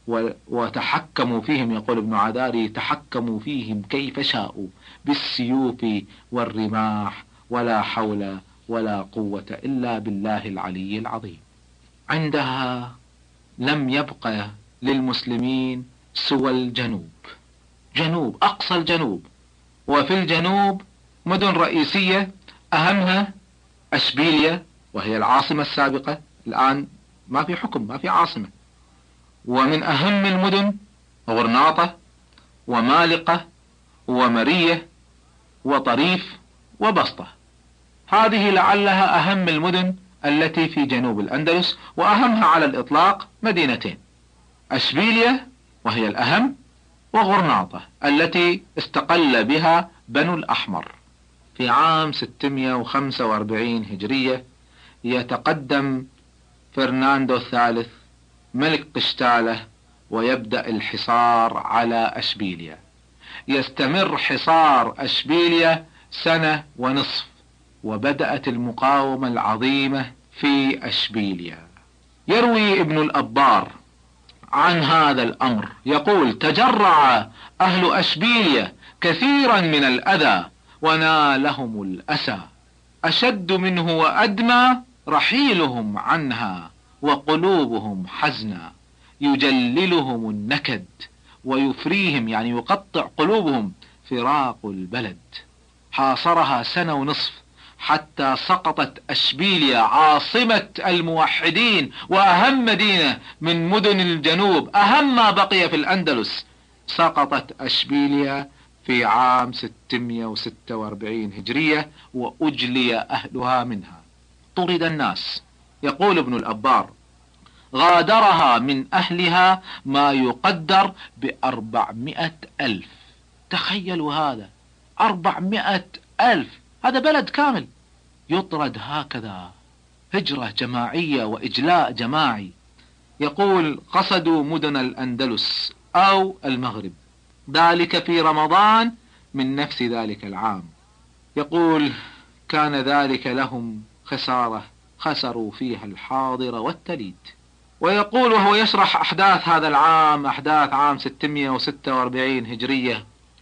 S4: وتحكموا فيهم. يقول ابن عداري: تحكموا فيهم كيف شاءوا بالسيوف والرماح، ولا حول ولا قوة إلا بالله العلي العظيم. عندها لم يبقى للمسلمين سوى الجنوب، جنوب أقصى الجنوب، وفي الجنوب مدن رئيسية أهمها أشبيلية وهي العاصمة السابقة، الآن ما في حكم، ما في عاصمة. ومن أهم المدن غرناطة ومالقة ومرية وطريف وبسطة. هذه لعلها أهم المدن التي في جنوب الأندلس، وأهمها على الإطلاق مدينتين: أشبيلية وهي الأهم، وغرناطة التي استقل بها بنو الأحمر. في عام ستمائة وخمسة وأربعين هجرية يتقدم فرناندو الثالث ملك قشتالة ويبدأ الحصار على أشبيلية. يستمر حصار أشبيلية سنة ونصف، وبدأت المقاومة العظيمة في أشبيلية. يروي ابن الأبار عن هذا الأمر، يقول: تجرع أهل أشبيلية كثيرا من الأذى ونالهم الأسى، أشد منه وأدمى رحيلهم عنها، وقلوبهم حزنا، يجللهم النكد ويفريهم، يعني يقطع قلوبهم، فراق البلد. حاصرها سنة ونصف حتى سقطت أشبيلية عاصمة الموحدين وأهم مدينة من مدن الجنوب، أهم ما بقي في الأندلس. سقطت أشبيلية في عام ستمائة وستة وأربعين هجرية، وأجلي أهلها منها، طرد الناس. يقول ابن الأبار: غادرها من أهلها ما يقدر بأربعمائة ألف. تخيلوا هذا، أربعمائة ألف، هذا بلد كامل يطرد هكذا، هجرة جماعية وإجلاء جماعي. يقول: قصدوا مدن الأندلس أو المغرب، ذلك في رمضان من نفس ذلك العام. يقول: كان ذلك لهم خسارة، خسروا فيها الحاضر والتليد. ويقول وهو يشرح أحداث هذا العام، أحداث عام ستمائة وستة وأربعين هجرية،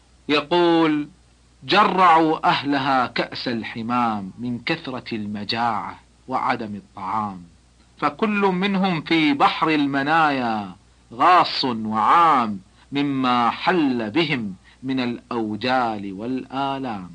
S4: يقول: جرعوا أهلها كأس الحمام من كثرة المجاعة وعدم الطعام، فكل منهم في بحر المنايا غاص وعام مما حل بهم من الأوجال والآلام،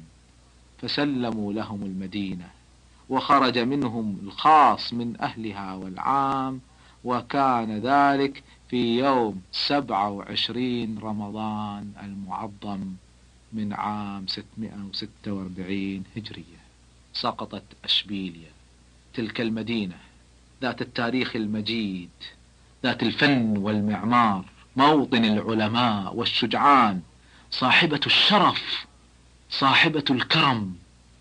S4: فسلموا لهم المدينة، وخرج منهم الخاص من أهلها والعام، وكان ذلك في يوم سبعة وعشرين رمضان المعظم من عام ستمائة وستة وأربعين هجرية. سقطت أشبيلية، تلك المدينة ذات التاريخ المجيد، ذات الفن والمعمار، موطن العلماء والشجعان، صاحبة الشرف، صاحبة الكرم،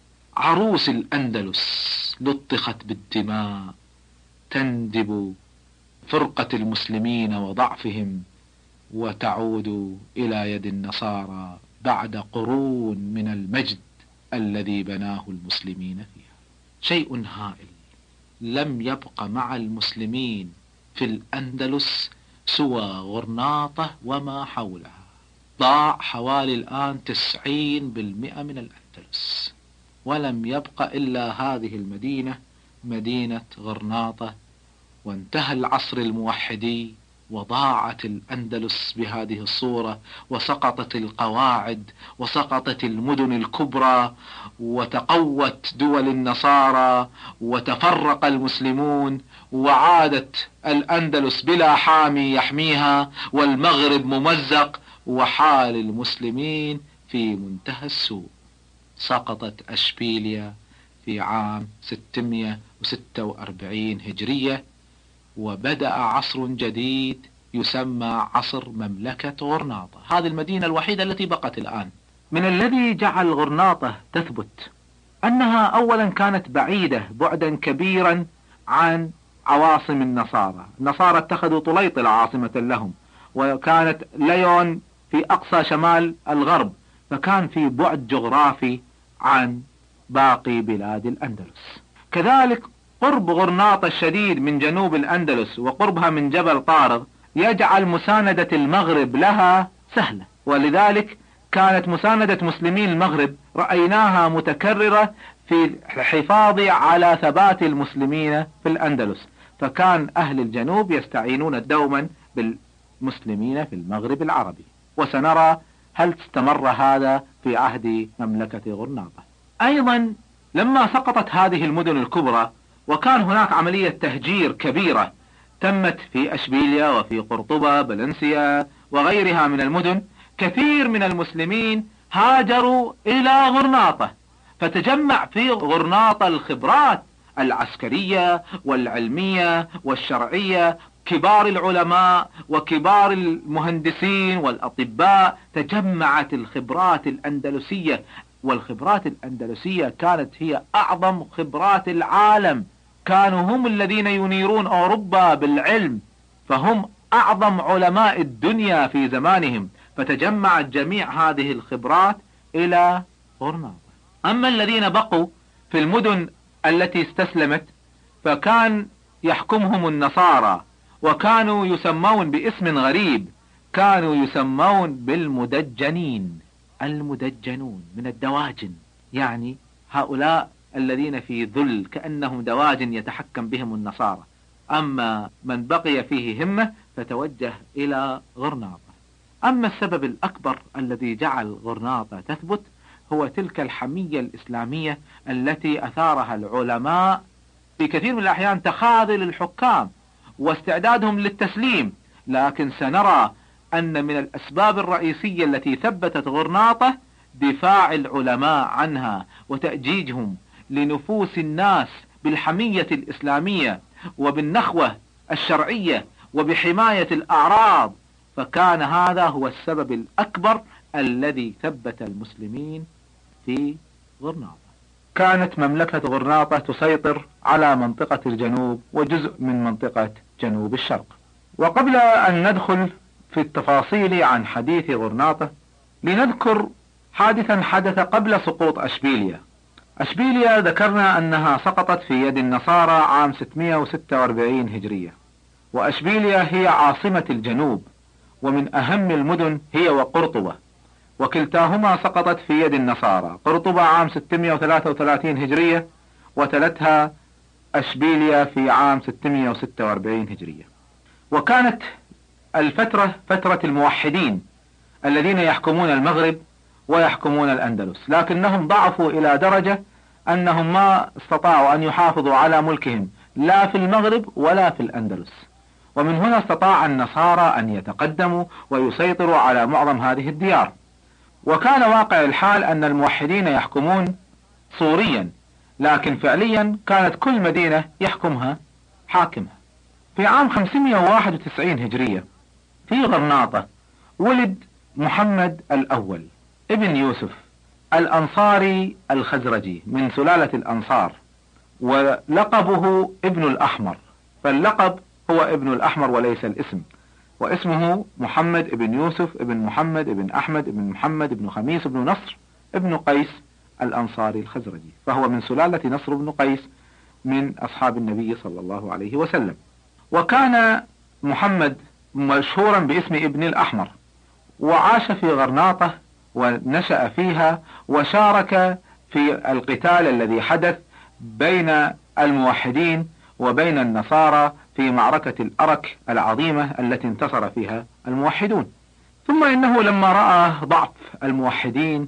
S4: عروس الأندلس، لطخت بالدماء، تندب فرقة المسلمين وضعفهم، وتعود إلى يد النصارى بعد قرون من المجد الذي بناه المسلمين فيها. شيء هائل، لم يبق مع المسلمين في الأندلس سوى غرناطة وما حولها. ضاع حوالي الآن تسعين بالمئة من الأندلس، ولم يبق إلا هذه المدينة، مدينة غرناطة. وانتهى العصر الموحدي وضاعت الأندلس بهذه الصورة، وسقطت القواعد، وسقطت المدن الكبرى، وتقوت دول النصارى، وتفرق المسلمون، وعادت الأندلس بلا حامي يحميها، والمغرب ممزق، وحال المسلمين في منتهى السوء. سقطت أشبيليا في عام ستمائة وستة وأربعين هجرية، وبدأ عصر جديد يسمى عصر مملكة غرناطة. هذه المدينة الوحيدة التي بقت الآن. من الذي جعل غرناطة تثبت أنها أولا كانت بعيدة بعدا كبيرا عن عواصم النصارى. النصارى اتخذوا طليطلة عاصمة لهم، وكانت ليون في أقصى شمال الغرب، فكان في بعد جغرافي عن باقي بلاد الأندلس. كذلك قرب غرناطة الشديد من جنوب الأندلس وقربها من جبل طارق يجعل مساندة المغرب لها سهلة، ولذلك كانت مساندة مسلمي المغرب رأيناها متكررة في الحفاظ على ثبات المسلمين في الأندلس، فكان أهل الجنوب يستعينون دوما بالمسلمين في المغرب العربي. وسنرى هل استمر هذا في عهد مملكة غرناطة. أيضا لما سقطت هذه المدن الكبرى وكان هناك عملية تهجير كبيرة تمت في أشبيليا وفي قرطبة بلنسيا وغيرها من المدن، كثير من المسلمين هاجروا إلى غرناطة، فتجمع في غرناطة الخبرات العسكرية والعلمية والشرعية، كبار العلماء وكبار المهندسين والأطباء، تجمعت الخبرات الأندلسية. والخبرات الأندلسية كانت هي أعظم خبرات العالم، كانوا هم الذين ينيرون أوروبا بالعلم، فهم أعظم علماء الدنيا في زمانهم، فتجمعت جميع هذه الخبرات إلى غرناطة. أما الذين بقوا في المدن التي استسلمت فكان يحكمهم النصارى، وكانوا يسمون باسم غريب، كانوا يسمون بالمدجنين. المدجنون من الدواجن، يعني هؤلاء الذين في ذل كأنهم دواجن يتحكم بهم النصارى. أما من بقي فيه همة فتوجه إلى غرناطة. أما السبب الأكبر الذي جعل غرناطة تثبت هو تلك الحمية الإسلامية التي أثارها العلماء في كثير من الأحيان، تخاذل الحكام واستعدادهم للتسليم. لكن سنرى أن من الأسباب الرئيسية التي ثبتت غرناطة دفاع العلماء عنها وتأجيجهم لنفوس الناس بالحمية الإسلامية وبالنخوة الشرعية وبحماية الأعراض، فكان هذا هو السبب الأكبر الذي ثبت المسلمين في غرناطة. كانت مملكة غرناطة تسيطر على منطقة الجنوب وجزء من منطقة جنوب الشرق. وقبل أن ندخل في التفاصيل عن حديث غرناطة لنذكر حادثا حدث قبل سقوط أشبيليا. أشبيليا ذكرنا أنها سقطت في يد النصارى عام ستمائة وستة وأربعين هجرية، وأشبيليا هي عاصمة الجنوب، ومن أهم المدن هي وقرطبة، وكلتاهما سقطت في يد النصارى. قرطبة عام ستمائة وثلاثة وثلاثين هجرية، وتلتها أشبيليا في عام ستمائة وستة وأربعين هجرية. وكانت الفترة فترة الموحدين الذين يحكمون المغرب ويحكمون الأندلس، لكنهم ضعفوا إلى درجة أنهم ما استطاعوا أن يحافظوا على ملكهم لا في المغرب ولا في الأندلس، ومن هنا استطاع النصارى أن يتقدموا ويسيطروا على معظم هذه الديار. وكان واقع الحال أن الموحدين يحكمون صوريا، لكن فعليا كانت كل مدينة يحكمها حاكمها. في عام خمسمائة وواحد وتسعين هجرية في غرناطة ولد محمد الأول ابن يوسف الأنصاري الخزرجي من سلالة الأنصار، ولقبه ابن الأحمر، فاللقب هو ابن الأحمر وليس الاسم، واسمه محمد ابن يوسف ابن محمد ابن أحمد ابن محمد ابن خميس ابن نصر ابن قيس الأنصاري الخزرجي، فهو من سلالة نصر بن قيس من أصحاب النبي صلى الله عليه وسلم. وكان محمد مشهورا باسم ابن الأحمر، وعاش في غرناطة ونشأ فيها، وشارك في القتال الذي حدث بين الموحدين وبين النصارى في معركة الأرك العظيمة التي انتصر فيها الموحدون. ثم إنه لما رأى ضعف الموحدين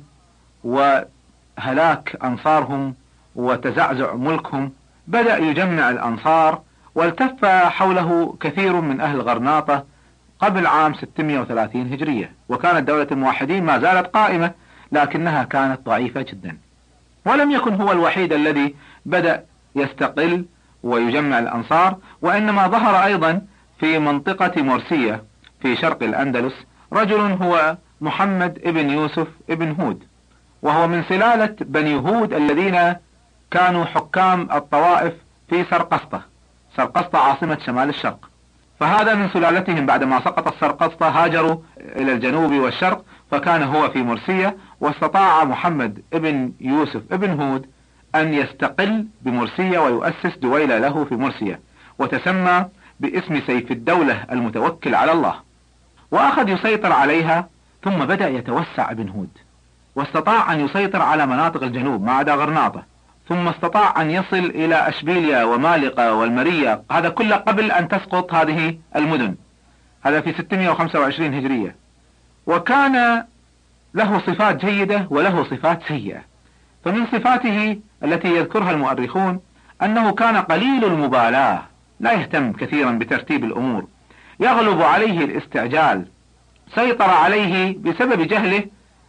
S4: وهلاك أنصارهم وتزعزع ملكهم بدأ يجمع الأنصار، والتف حوله كثير من أهل غرناطة قبل عام ستمائة وثلاثين هجرية، وكانت دولة الموحدين ما زالت قائمة لكنها كانت ضعيفة جدا. ولم يكن هو الوحيد الذي بدأ يستقل ويجمع الأنصار، وإنما ظهر أيضا في منطقة مرسية في شرق الأندلس رجل هو محمد ابن يوسف ابن هود، وهو من سلالة بني هود الذين كانوا حكام الطوائف في سرقسطة. سرقسطة عاصمة شمال الشرق، فهذا من سلالتهم. بعدما سقطت سرقسطة هاجروا إلى الجنوب والشرق، فكان هو في مرسية، واستطاع محمد ابن يوسف ابن هود أن يستقل بمرسية ويؤسس دويلة له في مرسية، وتسمى باسم سيف الدولة المتوكل على الله، وأخذ يسيطر عليها. ثم بدأ يتوسع ابن هود، واستطاع أن يسيطر على مناطق الجنوب ما عدا غرناطة، ثم استطاع أن يصل إلى أشبيليا ومالقة والمرية، هذا كله قبل أن تسقط هذه المدن، هذا في ستمائة وخمسة وعشرين هجرية. وكان له صفات جيدة وله صفات سيئة. فمن صفاته التي يذكرها المؤرخون أنه كان قليل المبالاة، لا يهتم كثيرا بترتيب الأمور، يغلب عليه الاستعجال، سيطر عليه بسبب جهله،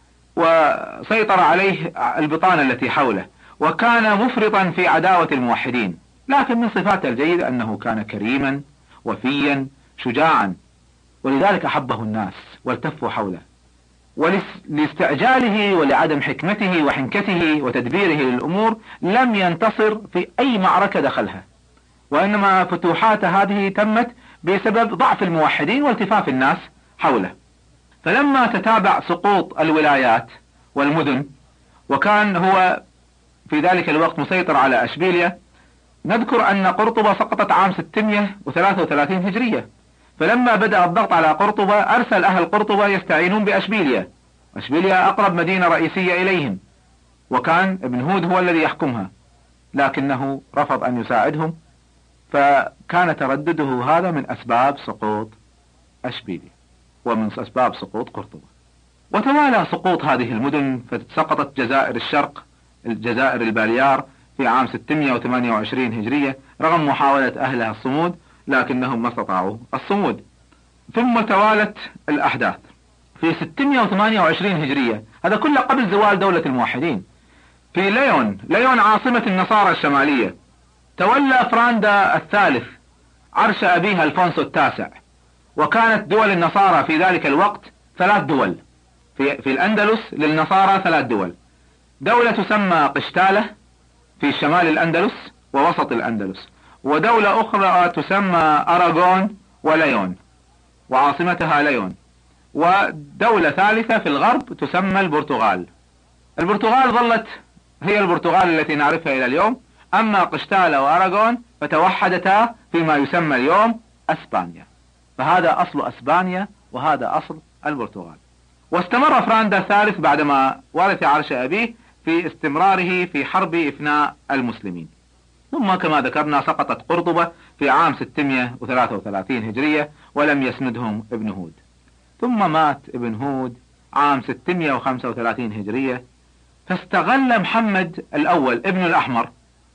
S4: وسيطر عليه البطانة التي حوله، وكان مفرطا في عداوة الموحدين. لكن من صفاته الجيدة أنه كان كريما وفيا شجاعا، ولذلك أحبه الناس والتفوا حوله. ولاستعجاله ولعدم حكمته وحنكته وتدبيره للأمور لم ينتصر في أي معركة دخلها، وإنما فتوحات هذه تمت بسبب ضعف الموحدين والتفاف الناس حوله. فلما تتابع سقوط الولايات والمدن، وكان هو في ذلك الوقت مسيطر على أشبيليا، نذكر أن قرطبة سقطت عام ستمائة وثلاثة وثلاثين هجرية. فلما بدأ الضغط على قرطبة أرسل أهل قرطبة يستعينون بأشبيليا. أشبيليا أقرب مدينة رئيسية إليهم، وكان ابن هود هو الذي يحكمها، لكنه رفض أن يساعدهم، فكان تردده هذا من أسباب سقوط أشبيليا ومن أسباب سقوط قرطبة. وتوالى سقوط هذه المدن، فسقطت جزائر الشرق، الجزائر الباليار في عام ستمائة وثمانية وعشرين هجرية رغم محاولة أهلها الصمود، لكنهم ما استطاعوا الصمود. ثم توالت الأحداث في ستمائة وثمانية وعشرين هجرية، هذا كله قبل زوال دولة الموحدين. في ليون، ليون عاصمة النصارى الشمالية، تولى فراندا الثالث عرش أبيه ألفونسو التاسع، وكانت دول النصارى في ذلك الوقت ثلاث دول. في, في الأندلس للنصارى ثلاث دول، دولة تسمى قشتالة في شمال الأندلس ووسط الأندلس، ودولة أخرى تسمى أراغون وليون وعاصمتها ليون، ودولة ثالثة في الغرب تسمى البرتغال. البرتغال ظلت هي البرتغال التي نعرفها إلى اليوم، أما قشتالة وأراغون فتوحدتا فيما يسمى اليوم أسبانيا. فهذا أصل أسبانيا وهذا أصل البرتغال. واستمر فراندا الثالث بعدما ورث عرش أبيه في استمراره في حرب إفناء المسلمين. ثم كما ذكرنا سقطت قرطبة في عام ستمائة وثلاثة وثلاثين هجرية ولم يسندهم ابن هود. ثم مات ابن هود عام ستمائة وخمسة وثلاثين هجرية، فاستغل محمد الأول ابن الأحمر،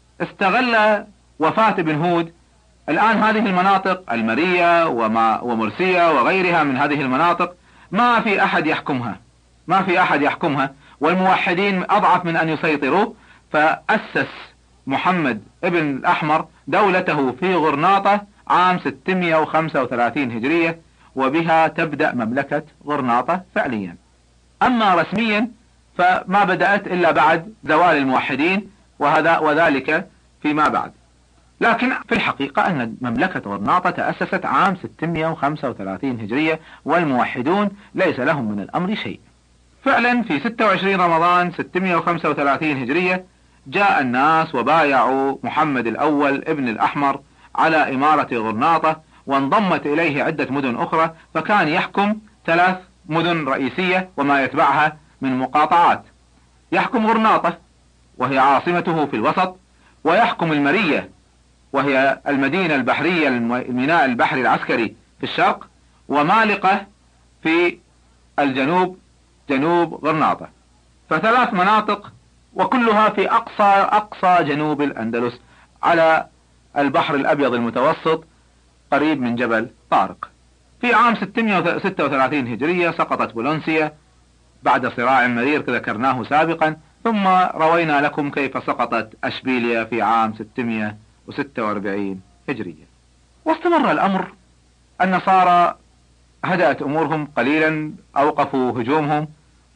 S4: استغل وفاة ابن هود. الآن هذه المناطق المرية وما ومرسية وغيرها من هذه المناطق ما في أحد يحكمها، ما في أحد يحكمها، والموحدين أضعف من أن يسيطروا. فأسس محمد ابن الأحمر دولته في غرناطة عام ستمائة وخمسة وثلاثين هجرية، وبها تبدأ مملكة غرناطة فعليا. أما رسميا فما بدأت إلا بعد زوال الموحدين، وهذا وذلك فيما بعد. لكن في الحقيقة أن مملكة غرناطة تأسست عام ستمائة وخمسة وثلاثين هجرية، والموحدون ليس لهم من الأمر شيء. فعلا في ستة وعشرين رمضان ستمائة وخمسة وثلاثين هجرية جاء الناس وبايعوا محمد الأول ابن الأحمر على إمارة غرناطة، وانضمت إليه عدة مدن أخرى، فكان يحكم ثلاث مدن رئيسية وما يتبعها من مقاطعات. يحكم غرناطة وهي عاصمته في الوسط، ويحكم المرية وهي المدينة البحرية الميناء البحري العسكري في الشرق، ومالقة في الجنوب جنوب غرناطة. فثلاث مناطق وكلها في أقصى أقصى جنوب الأندلس على البحر الأبيض المتوسط قريب من جبل طارق. في عام ستمائة وستة وثلاثين هجرية سقطت بولونسيا بعد صراع مرير ذكرناه سابقا، ثم روينا لكم كيف سقطت أشبيليا في عام ستمائة وستة وأربعين هجرية. واستمر الأمر، النصارى هدأت أمورهم قليلا، أوقفوا هجومهم،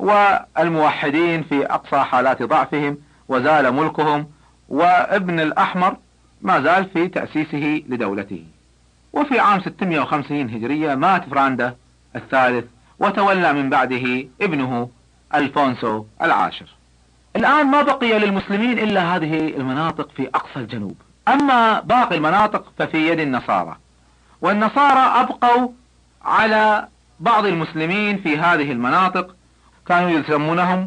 S4: والموحدين في أقصى حالات ضعفهم، وزال ملكهم، وابن الأحمر ما زال في تأسيسه لدولته. وفي عام ستمائة وخمسين هجرية مات فراندا الثالث، وتولى من بعده ابنه ألفونسو العاشر. الآن ما بقي للمسلمين إلا هذه المناطق في أقصى الجنوب، أما باقي المناطق ففي يد النصارى، والنصارى أبقوا على بعض المسلمين في هذه المناطق، كانوا يسمونهم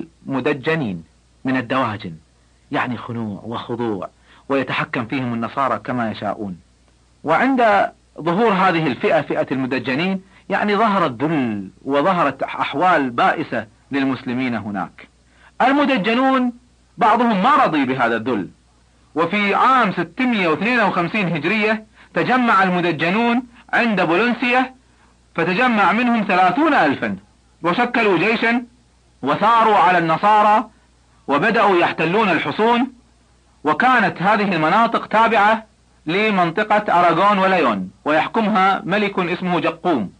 S4: المدجنين من الدواجن، يعني خنوع وخضوع، ويتحكم فيهم النصارى كما يشاءون. وعند ظهور هذه الفئة فئة المدجنين يعني ظهر الذل وظهرت أحوال بائسة للمسلمين هناك. المدجنون بعضهم ما رضي بهذا الذل، وفي عام ستمائة واثنين وخمسين هجرية تجمع المدجنون عند بولونسيا، فتجمع منهم ثلاثون ألفا، وشكلوا جيشا وثاروا على النصارى وبدأوا يحتلون الحصون. وكانت هذه المناطق تابعة لمنطقة أراغون وليون، ويحكمها ملك اسمه جقوم،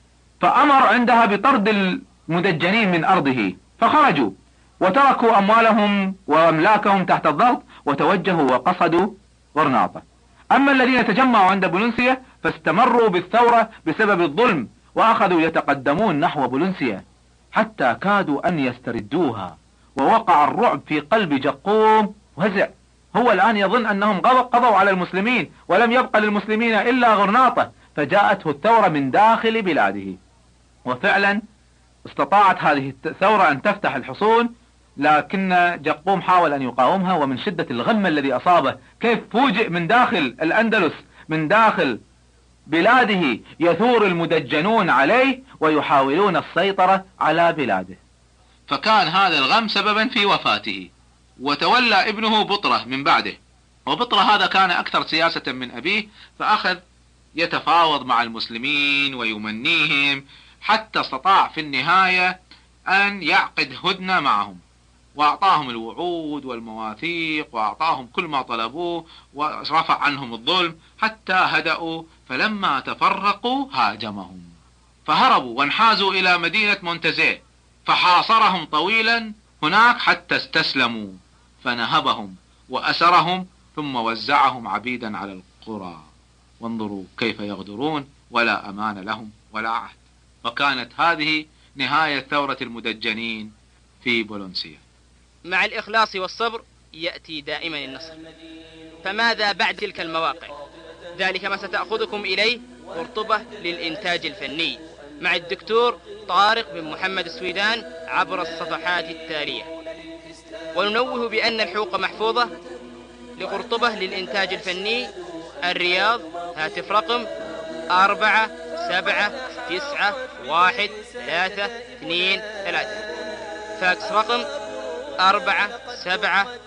S4: فأمر عندها بطرد المدجنين من أرضه، فخرجوا وتركوا أموالهم وأملاكهم تحت الضغط وتوجهوا وقصدوا غرناطة. أما الذين تجمعوا عند بولونسيا فاستمروا بالثورة بسبب الظلم، وأخذوا يتقدمون نحو بولونسيا حتى كادوا أن يستردوها، ووقع الرعب في قلب جقوم وهزع. هو الآن يظن أنهم قضوا على المسلمين ولم يبقى للمسلمين إلا غرناطة، فجاءته الثورة من داخل بلاده. وفعلا استطاعت هذه الثورة أن تفتح الحصون، لكن جقوم حاول أن يقاومها، ومن شدة الغم الذي أصابه كيف فوجئ من داخل الأندلس من داخل بلاده يثور المدجنون عليه ويحاولون السيطرة على بلاده، فكان هذا الغم سببا في وفاته. وتولى ابنه بطرة من بعده، وبطرة هذا كان أكثر سياسة من أبيه، فأخذ يتفاوض مع المسلمين ويمنيهم، حتى استطاع في النهاية أن يعقد هدنة معهم، وأعطاهم الوعود والمواثيق، وأعطاهم كل ما طلبوه، ورفع عنهم الظلم حتى هدأوا. فلما تفرقوا هاجمهم، فهربوا وانحازوا إلى مدينة مونتزيه، فحاصرهم طويلا هناك حتى استسلموا، فنهبهم وأسرهم، ثم وزعهم عبيدا على القرى. وانظروا كيف يغدرون، ولا أمان لهم ولا عهد. وكانت هذه نهاية ثورة المدجنين في بولونسيا.
S2: مع الإخلاص والصبر يأتي دائما النصر. فماذا بعد تلك المواقع؟ ذلك ما ستأخذكم إليه قرطبة للإنتاج الفني مع الدكتور طارق بن محمد السويدان عبر الصفحات التالية. وننوه بأن الحقوق محفوظة لقرطبة للإنتاج الفني، الرياض، هاتف رقم أربعة سبعة تسعة واحد ثلاثة اثنين ثلاثة، فاكس رقم أربعة سبعة